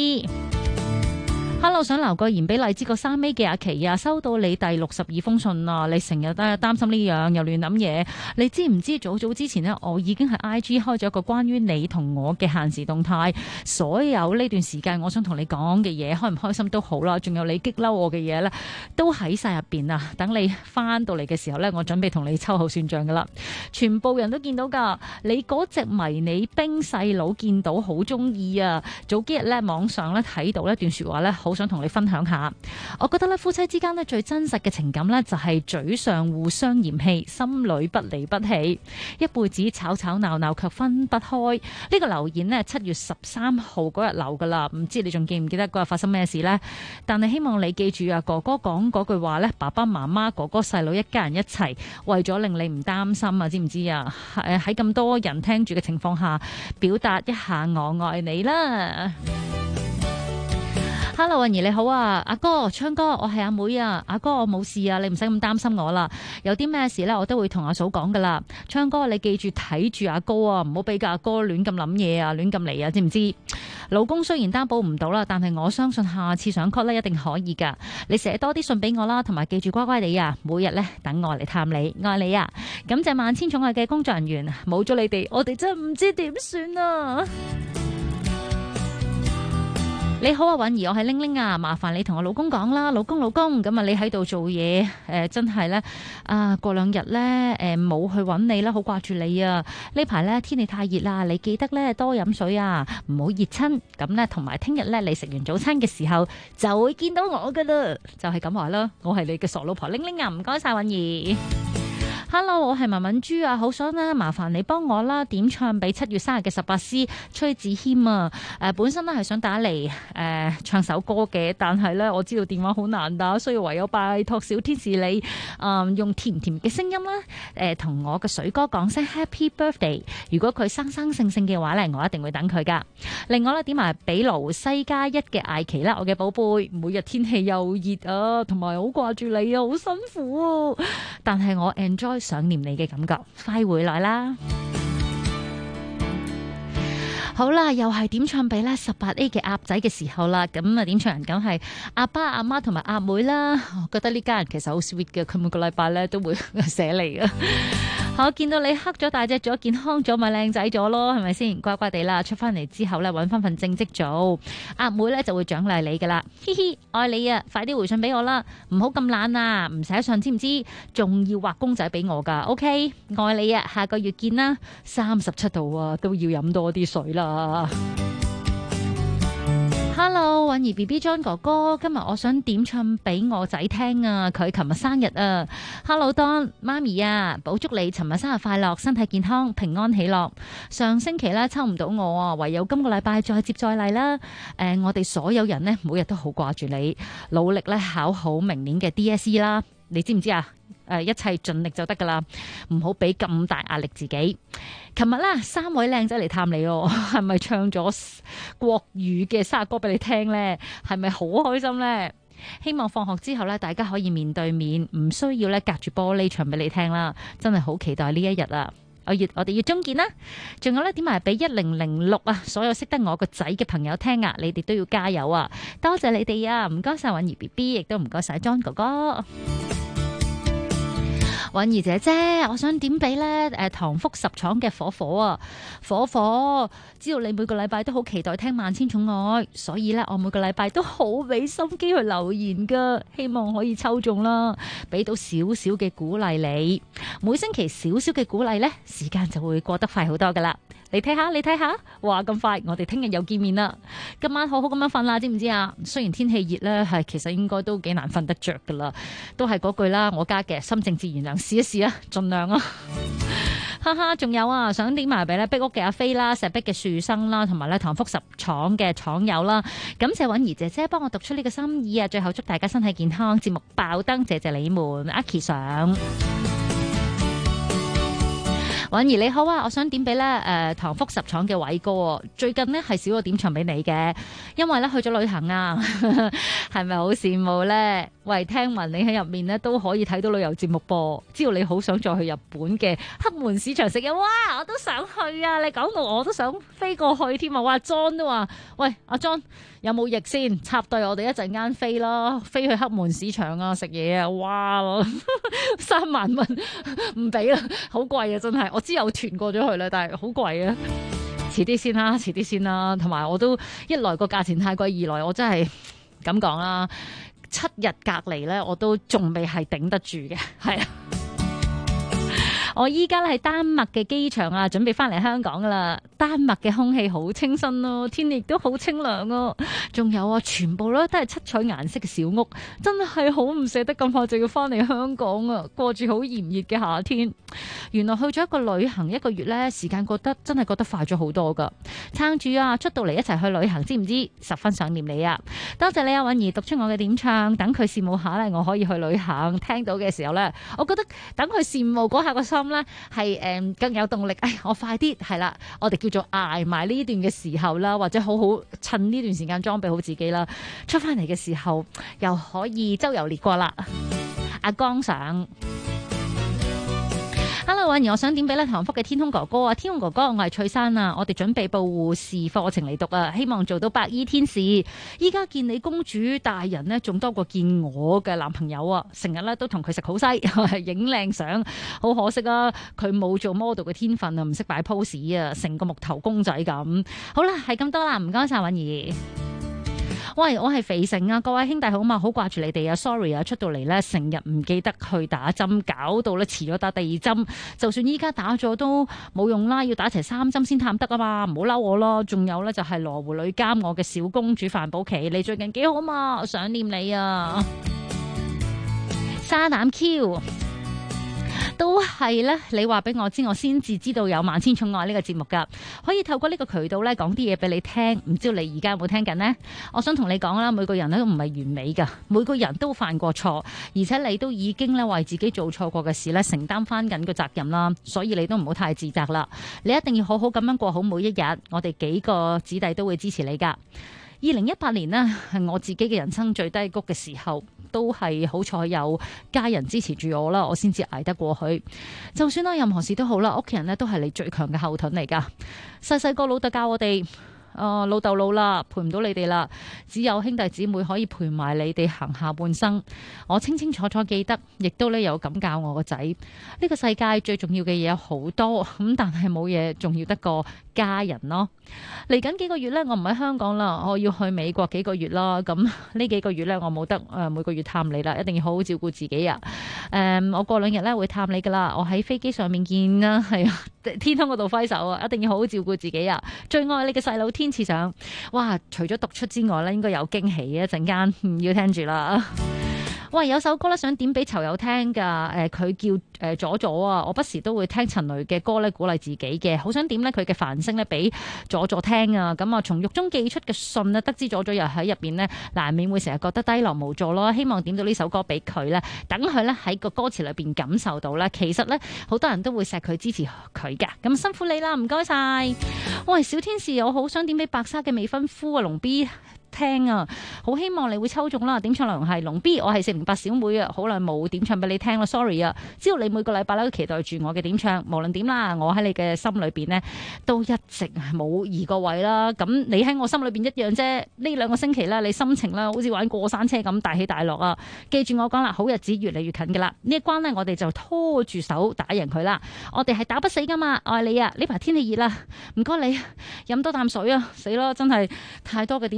B。Hello， 想留個言俾荔枝角3尾嘅阿琪啊，收到你第62封信啊，你成日都擔心呢樣又亂諗嘢，你知唔知早之前呢，我已經係 IG 開咗一個關於你同我嘅限時動態，所有呢段時間我想同你講嘅嘢，開唔開心都好啦，仲有你激嬲我嘅嘢呢，都喺晒入邊啊！等你翻到嚟嘅時候呢，我準備同你秋後算賬噶啦，全部人都見到噶，你嗰隻迷你冰細佬見到好中意啊！早幾日呢，網上呢睇到呢段說話呢。好想同你分享下，我覺得咧夫妻之間咧最真實嘅情感咧就係嘴上互相嫌棄，心裏不離不棄，一輩子吵吵鬧鬧卻分不開。呢個留言呢7月13號嗰日留噶啦，唔知你仲記唔記得嗰日發生咩事呢？但係希望你記住啊，哥哥講嗰句話咧，爸爸媽媽、哥哥細佬一家人一齊，為咗令你唔擔心啊，知唔知啊？喺咁多人聽住嘅情況下，表達一下我愛你啦。Hello， 允兒你好啊，阿哥昌哥，我係阿妹啊，阿哥我冇事啊，你唔使咁擔心我啦，有啲咩事呢，我都會同阿嫂講噶啦。昌哥你記住睇住阿哥啊，唔好俾個阿哥亂咁諗嘢啊，亂咁嚟啊，知唔知？老公雖然擔保唔到啦，但係我相信下次上 call 呢一定可以噶。你寫多啲信俾我啦，同埋記住乖乖地啊，每日呢等我嚟探你，愛你啊！感謝萬千寵愛嘅工作人員，冇咗你哋，我哋真係唔知點算啊！你好啊，允兒，我係玲玲啊，麻煩你同我老公講啦，老公，咁啊，你喺度做嘢，真係咧啊，過兩日咧，冇去揾你啦，好掛住你啊！呢排咧天氣太熱啦，你記得咧多飲水啊，唔好熱親。咁咧，同埋聽日咧，你食完早餐嘅時候就會見到我噶啦，就係咁話啦。我係你嘅傻老婆玲玲啊，唔該晒允兒。Hello， 我係文文珠啊，好想咧麻煩你幫我啦，點唱俾7月生日嘅18C崔子謙啊！本身咧係想打嚟唱首歌嘅，但係咧我知道電話好難打，所以唯有拜託小天使你用甜甜嘅聲音啦，同我嘅水哥講聲 Happy Birthday。如果佢生生性性嘅話咧，我一定會等佢噶。另外咧點埋俾盧西加一嘅艾琪啦，我嘅寶貝，每日天氣又熱啊，同埋好掛住你啊，好辛苦啊，但係我 enjoy想念你嘅感覺，快回來啦！好啦，又係點唱俾咧18A 嘅鴨仔嘅時候啦，咁啊點唱人梗係阿爸阿媽同埋阿妹啦，我覺得呢家人其實好 sweet 嘅，佢每個禮拜咧都會寫嚟嘅。我見到你黑咗大隻咗，健康咗咪靚仔咗咯，係咪先？乖乖地啦，出翻嚟之後咧，搵翻份正職做，阿妹咧就會獎勵你噶啦，嘻嘻，愛你啊！快啲回信俾我啦，唔好咁懶啊，唔寫信知唔知？仲要畫公仔俾我噶 ，OK？ 愛你啊，下個月見啦，37度啊，都要飲多啲水啦。Hello， 允兒 BB John 哥哥，今日我想點唱俾我仔聽啊！佢琴日生日啊 ！Hello Don 媽咪啊，保祝你尋日生日快樂，身體健康，平安喜樂。上星期咧抽唔到我啊，唯有今個禮拜再接再厲啦。我哋所有人呢，每日都好掛住你，努力咧考好明年嘅 DSE 啦。你知唔知啊？一切盡力就得噶啦，唔好俾咁大壓力自己。琴日啦，3位靚仔嚟探你咯，係咪唱咗國語嘅生日歌俾你聽呢？係咪好開心呢？希望放學之後咧，大家可以面對面，唔需要咧隔住玻璃唱俾你聽啦。真係好期待呢一日啊！我哋要中見啦。仲有咧，點埋俾1006啊！所有識得我個仔嘅朋友聽啊，你哋都要加油啊！多謝你哋啊！唔該晒允兒 BB， 亦都唔該晒 John 哥哥。允兒姐姐，我想點俾咧唐福10廠嘅火火啊！火，知道你每個禮拜都好期待聽萬千寵愛，所以咧我每個禮拜都好俾心機去留言噶，希望可以抽中啦，俾到少少嘅鼓勵你。每星期少少嘅鼓勵咧，時間就會過得快好多噶啦。 你睇下，哇咁快，我哋聽日又見面啦。今晚好好咁樣瞓啦，知唔知啊？雖然天氣熱咧，係其實應該都幾難瞓得着噶啦，都係嗰句啦，我加嘅心靜自然涼，試一試啊，盡量啊。哈哈，仲有啊，想點埋俾咧壁屋嘅阿飛啦、石壁嘅樹生啦，同埋咧唐福十廠嘅廠友啦，感謝允兒姐姐幫我讀出呢個心意啊！最後祝大家身體健康，節目爆燈，謝謝你們。阿 K 上。允兒你好啊，我想點俾咧唐福十廠嘅偉哥，最近呢係少個點唱俾你嘅，因為咧去咗旅行啊，係咪好羨慕咧？喂，聽聞你喺入面咧都可以睇到旅遊節目噃，知道你好想再去日本嘅黑門市場食嘢，哇！我都想去啊，你講到我都想飛過去添啊！哇 ，John 都話，喂，阿 John 有冇翼先插隊我哋一陣間飛啦，飛去黑門市場啊食嘢啊，哇，3萬蚊唔俾啦，好貴啊真係，我知有團過咗去啦，但係好貴啊，遲啲先啦，同埋我都一來個價錢太貴，二來我真係咁講啦。7日隔離咧，我都仲未係頂得住嘅，係啊！我依家咧係丹麥嘅機場啊，準備翻嚟香港噶啦。丹麥嘅空氣好清新咯，天氣亦都好清涼啊。仲有啊，全部咧都係七彩顏色嘅小屋，真係好唔捨得咁快就要翻嚟香港啊！過住好炎熱嘅夏天，原來去咗一個旅行1個月咧，時間真係覺得快咗好多噶。撐住啊，出到嚟一齊去旅行，知唔知？十分想念你啊！多謝你啊，允兒讀出我嘅點唱，等佢羨慕下咧，我可以去旅行。聽到嘅時候咧，我覺得等佢羨慕嗰下個心咧係更有動力。我快啲係啦，我哋叫做捱埋呢段嘅時候啦，或者好好趁呢段時間裝備好自己啦，出翻嚟嘅時候又可以周遊列國啦。阿江上。Hello， 允兒，我想點俾咧唐福嘅天空哥哥啊！天空哥哥，我係翠珊啊！我哋準備報護士課程嚟讀啊，希望做到白衣天使。依家見你公主大人呢，仲多過見我嘅男朋友啊！成日咧都同佢食好西，影靚相。好可惜啊，佢冇做 model 嘅天分啊，唔識擺 pose 啊，成個木頭公仔咁。好啦，係咁多啦，唔該晒允兒。喂，我係肥成啊！各位兄弟好嘛，好掛住你哋啊 ！Sorry 啊，出到嚟咧成日唔記得去打針，搞到咧遲咗打第2針。就算依家打咗都冇用啦，要打齊3針先探得啊嘛！唔好嬲我咯。仲有咧就係羅湖女監我嘅小公主范寶琪，你最近幾好嘛？我想念你啊！沙膽 Q。都係咧，你話俾我知，我先至知道有萬千寵愛呢個節目噶，可以透過呢個渠道咧講啲嘢俾你聽。唔知道你而家有冇聽緊呢？我想同你講啦，每個人咧都唔係完美噶，每個人都犯過錯，而且你都已經咧為自己做錯過嘅事咧承擔翻緊個責任啦，所以你都唔好太自責啦。你一定要好好咁樣過好每一日，我哋幾個子弟都會支持你噶。2018年呢，係我自己嘅人生最低谷嘅時候，都係好彩有家人支持住我啦，我先至捱得過去。就算啦，任何事都好啦，屋企人呢都係你最強嘅後盾嚟噶。細細個老豆教我哋。老豆老啦，陪唔到你哋啦，只有兄弟姊妹可以陪埋你哋行下半生。我清清楚楚記得，亦都咧有咁教我個仔。呢個世界最重要嘅嘢有好多，咁但係冇嘢重要得過家人咯。嚟緊幾個月呢，我唔喺香港啦，我要去美國幾個月啦。咁呢幾個月呢，我冇得每個月探你啦，一定要好好照顧自己啊。我過2日呢會探你噶啦，我喺飛機上面見啦，係啊，天空嗰度揮手啊，一定要好好照顧自己啊。最愛你嘅細佬天賜上，哇！除咗讀出之外呢，應該有驚喜嘅，一陣間唔要聽住啦。喂，有首歌咧想點俾囚友聽噶，佢叫左左啊，我不時都會聽陳雷嘅歌咧鼓勵自己嘅，好想點咧佢嘅繁星咧俾左左聽啊，咁啊從獄中寄出嘅信咧，得知左左又喺入邊咧，難免會成日覺得低落無助咯，希望點到呢首歌俾佢咧，等佢咧喺個歌詞裏邊感受到咧，其實咧好多人都會錫佢支持佢噶，咁辛苦你啦，唔該晒。喂，小天使，我好想點俾白沙嘅未婚夫啊龍 B聽啊，好希望你會抽中啦！點唱內容係龍 B，我係408小妹啊，好耐冇點唱俾你聽啦 ，sorry 啊！知道你每個禮拜咧都期待住我嘅點唱，無論點啦，我喺你嘅心裏邊呢都一直冇移過位啦。咁你喺我心裏邊一樣啫。呢2個星期咧，你心情咧好似玩過山車咁大起大落啊！記住我講啦，好日子越嚟越近噶啦，呢一關呢，我哋就拖住手打贏佢啦。我哋係打不死噶嘛，愛你啊！呢排天氣熱啦，唔該你飲多啖水啊！死啦，真係太多嘅點唱啊！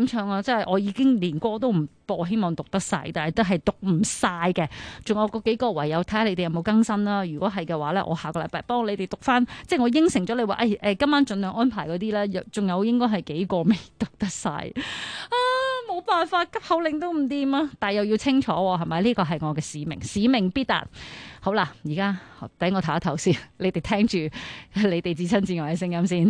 真係我已經連歌都唔播，希望讀得晒，但係都係讀唔晒嘅。仲有嗰幾個，唯有睇下你哋有冇更新啦。如果係嘅話咧，我下個禮拜幫你哋讀翻，即係我應承咗你話，今晚盡量安排嗰啲咧，仲有應該係幾個未讀得晒啊！冇辦法，急口令都唔掂啊！但係又要清楚喎，係咪？呢個係我嘅使命，使命必達。好啦，而家等我唞一唞先，你哋聽住你哋至親至愛嘅聲音先。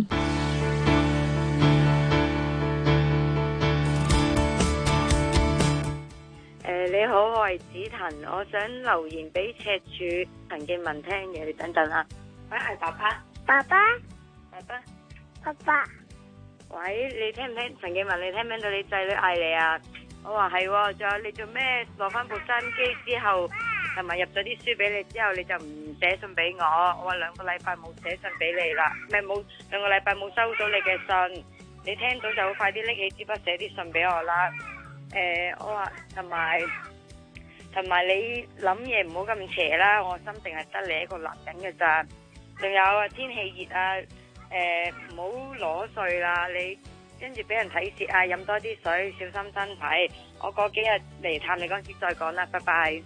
你好，我係子騰，我想留言俾赤柱陳建文聽嘅，你等等啊。喂，係爸爸，爸爸，爸爸，爸爸。喂，你聽唔聽？陳建文，你聽唔聽到你仔女嗌你啊？我話係，仲有你做咩攞翻部收音機之後，同埋入咗啲書俾你之後，你就唔寫信俾我？我話2個禮拜冇寫信俾你啦，咪冇2個禮拜冇收到你嘅信，你聽到就好快啲拎起支筆寫啲信俾我啦。我話同埋你諗嘢唔好咁邪啦，我心淨係得你一個男人嘅咋。仲有啊，天氣熱啊，唔好攞睡啦，你跟住俾人睇蝕啊，飲多啲水，小心身體。我過幾日嚟探你嗰陣時再講啦，拜拜。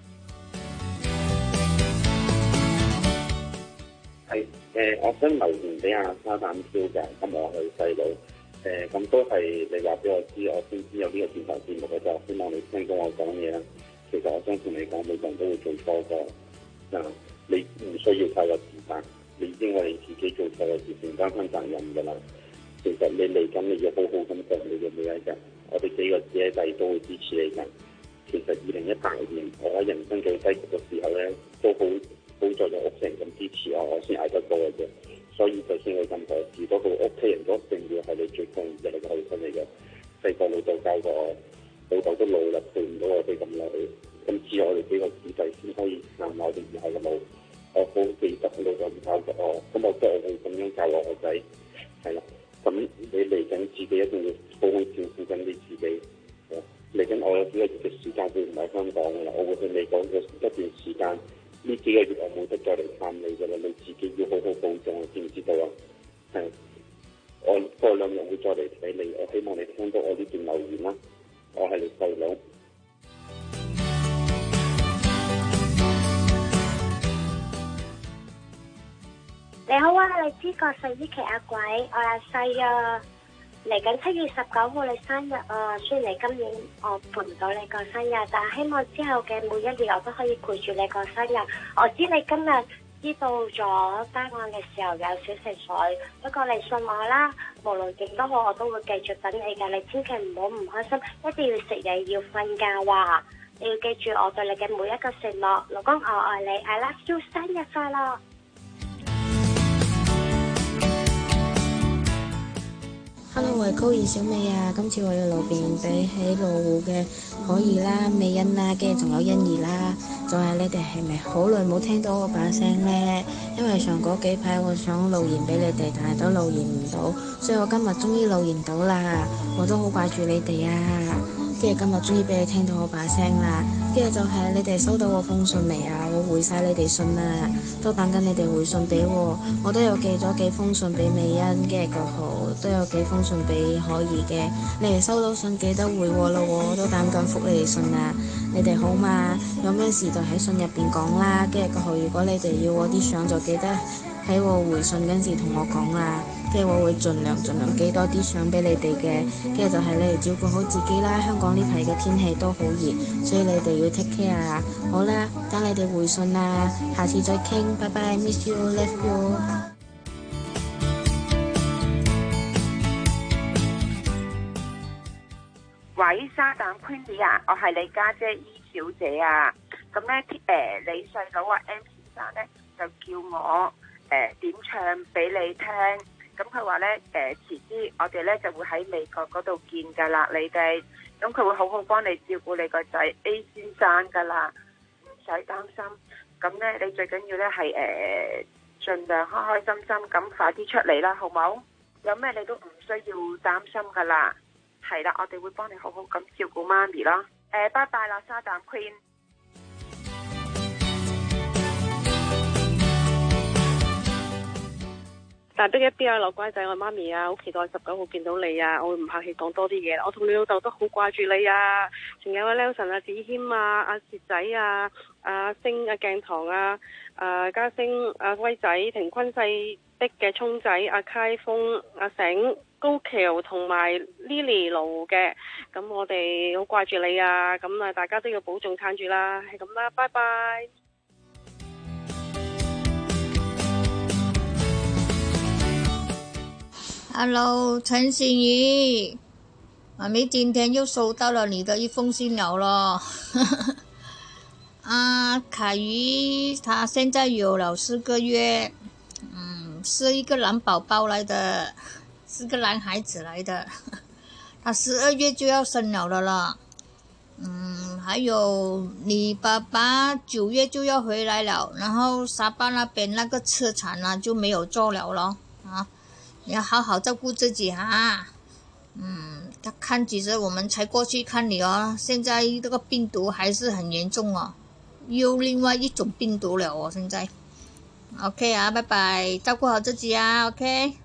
係我想留言俾阿沙膽挑嘅，今日我係細佬。咁都係你話俾我知，我先知有呢個電台節目嘅，就希望你聽到我講嘢啦。其實我想同你講，每個人都會做錯過。你唔需要太過自責，你已經為自己做錯嘅事承擔翻責任㗎啦。其實你嚟緊你要好好咁過你嘅每一日，我哋幾個姊弟都會支持你㗎。其實2018年我喺人生最低谷嘅時候咧，都好在有屋企人咁支持我先捱得過嘅啫。所以就算有任何事，都好屋企人都一定要係你最重要嘅後盾嚟嘅。細個老豆教過我，老豆都老啦，陪唔到我哋咁耐，咁只有我哋幾個子弟先可以行我哋以後嘅路。我好記得老豆教過我，咁我都係會咁樣教我個仔。係啦，咁你嚟緊自己一定要好好照顧緊你自己。嚟緊我有幾個月嘅時間會唔喺香港㗎啦，我會去美國嘅一段時間。呢幾個月我冇得再嚟探你㗎啦，你自己要好好保重，知唔知道啊？係，我過2日會再嚟睇你，我希望你聽到我呢段留言啦。我係你細佬。 你好啊，你知個睡衣旗阿鬼，我阿細啊，嚟緊7月19號你生日啊，雖然你今年我陪唔到你個生日，但係希望之後嘅每一年我都可以陪住你個生日。我知你今日知道咗單案嘅時候有少情緒，不過你信我啦，無論點都好，我都會繼續等你㗎。你千祈唔好唔開心，一定要食嘢，要瞓覺啊！你要記住我對你嘅每一個承諾，老公我愛你 ，I love you， 生日快樂！ Hello， 我係高二小美啊！今次我要留言俾喺羅湖嘅可怡啦、美欣啦，跟住仲有欣怡啦，仲係你哋係咪好耐冇聽到我把聲呢？因為上嗰幾排我想留言俾你哋，但係都留言唔到，所以我今日終於留言到啦！我都好掛住你哋啊！跟住今日終於俾你聽到我把聲啦，跟住就係你哋收到我封信未啊？我回晒你哋信啦，都等緊你哋回信俾我。我都有寄咗幾封信俾美欣，跟住個號都有幾封信俾可怡嘅。你哋收到信記得回我咯，我都等緊覆你哋信啊！你哋好嘛？有咩事就喺信入邊講啦。跟住個號，如果你哋要我啲相，就記得喺我回信嗰時同我講啦。跟住我會盡量寄多啲相俾你哋嘅，跟住就係你哋照顧好自己啦。香港呢排嘅天氣都好熱，所以你哋要 take care 啊！好啦，等你哋回信啦，下次再傾，拜拜 ，miss you，love you。 喂，沙膽 Queenie 啊，我係你家姐 E 小姐啊。咁咧，你細佬啊 M 先生咧就叫我點唱俾你聽。咁佢話咧，遲啲我哋咧就會喺美國嗰度見㗎啦，你哋。咁佢會好好幫你照顧你個仔 A 先生㗎啦，唔使擔心。咁咧，你最緊要咧係盡量開開心心咁快啲出嚟啦，好冇？有咩你都唔需要擔心㗎啦。係啦，我哋會幫你好好咁照顧媽咪啦。拜拜啦，沙膽 Queen。 大逼一啲啊，老乖仔，我媽咪啊，好期待19號見到你啊！我會唔客氣講多啲嘢，我同你老豆都好掛住你啊！仲有阿 Nelson 啊、子謙啊、阿薛仔啊、阿星、阿鏡堂啊、嘉星、阿威仔、庭坤世的嘅聰仔、阿開峰、阿醒、高橋同埋 Lily 路嘅，咁我哋好掛住你啊！咁啊，大家都要保重撐住啦，係咁啦，拜拜。 Hello， 陳欣怡，媽咪今天又收到了你的一封信了咯。凱瑜他現在有了4個月，是一個男寶寶來的，是個男孩子來的，他12月就要生了的了。還有你爸爸9月就要回來了，然後沙巴那邊那個車廠啊就沒有做了咯啊。你要好好照顧自己哈。他看幾時我們才過去看你哦。現在這個病毒還是很嚴重哦，又另外一種病毒了哦。現在 OK 啊，拜拜，照顧好自己啊 OK。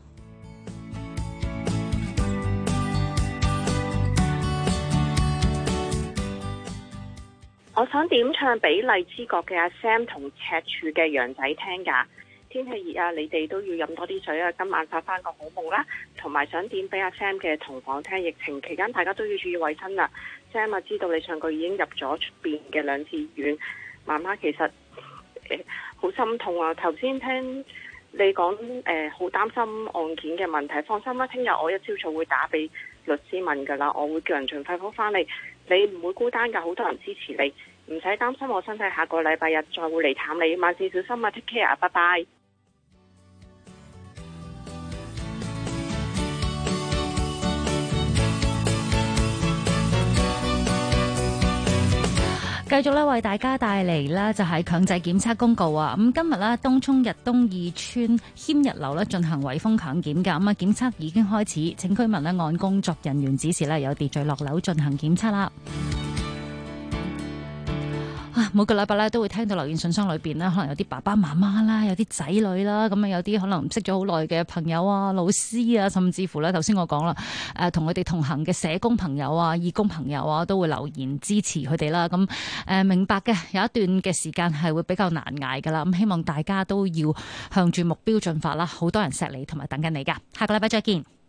我想點唱俾荔枝角嘅阿 Sam 同赤柱嘅楊仔聽㗎。天氣熱啊，你哋都要飲多啲水啊，今晚發翻個好夢啦。同埋想點俾阿 Sam 嘅同房聽，疫情期間大家都要注意衛生啦。Sam 啊，知道你上個月已經入咗出邊嘅2次醫院，媽媽其實好心痛啊。頭先聽你講好擔心案件嘅問題，放心啦，聽日我一朝早會打俾律師問㗎啦，我會叫人盡快覆翻嚟，你唔會孤單㗎，好多人支持你，唔使擔心。我身體下個禮拜日再會嚟探你，萬事小心啊 ，take care 啊，拜拜。 繼續咧為大家帶嚟咧就係強制檢測公告啊！咁今日咧東涌日東二村謙日樓咧進行圍封強檢㗎，咁啊檢測已經開始，請居民咧按工作人員指示咧有秩序落樓進行檢測啦。每個禮拜咧都會聽到留言信箱裏邊咧，可能有啲爸爸媽媽啦，有啲仔女啦，咁啊有啲可能識咗好耐嘅朋友啊、老師啊，甚至乎咧頭先我講啦，同佢哋同行嘅社工朋友啊、義工朋友啊，都會留言支持佢哋啦。咁明白嘅，有一段嘅時間係會比較難捱噶啦。咁希望大家都要向住目標進發啦，好多人錫你同埋等緊你噶。下個禮拜再見。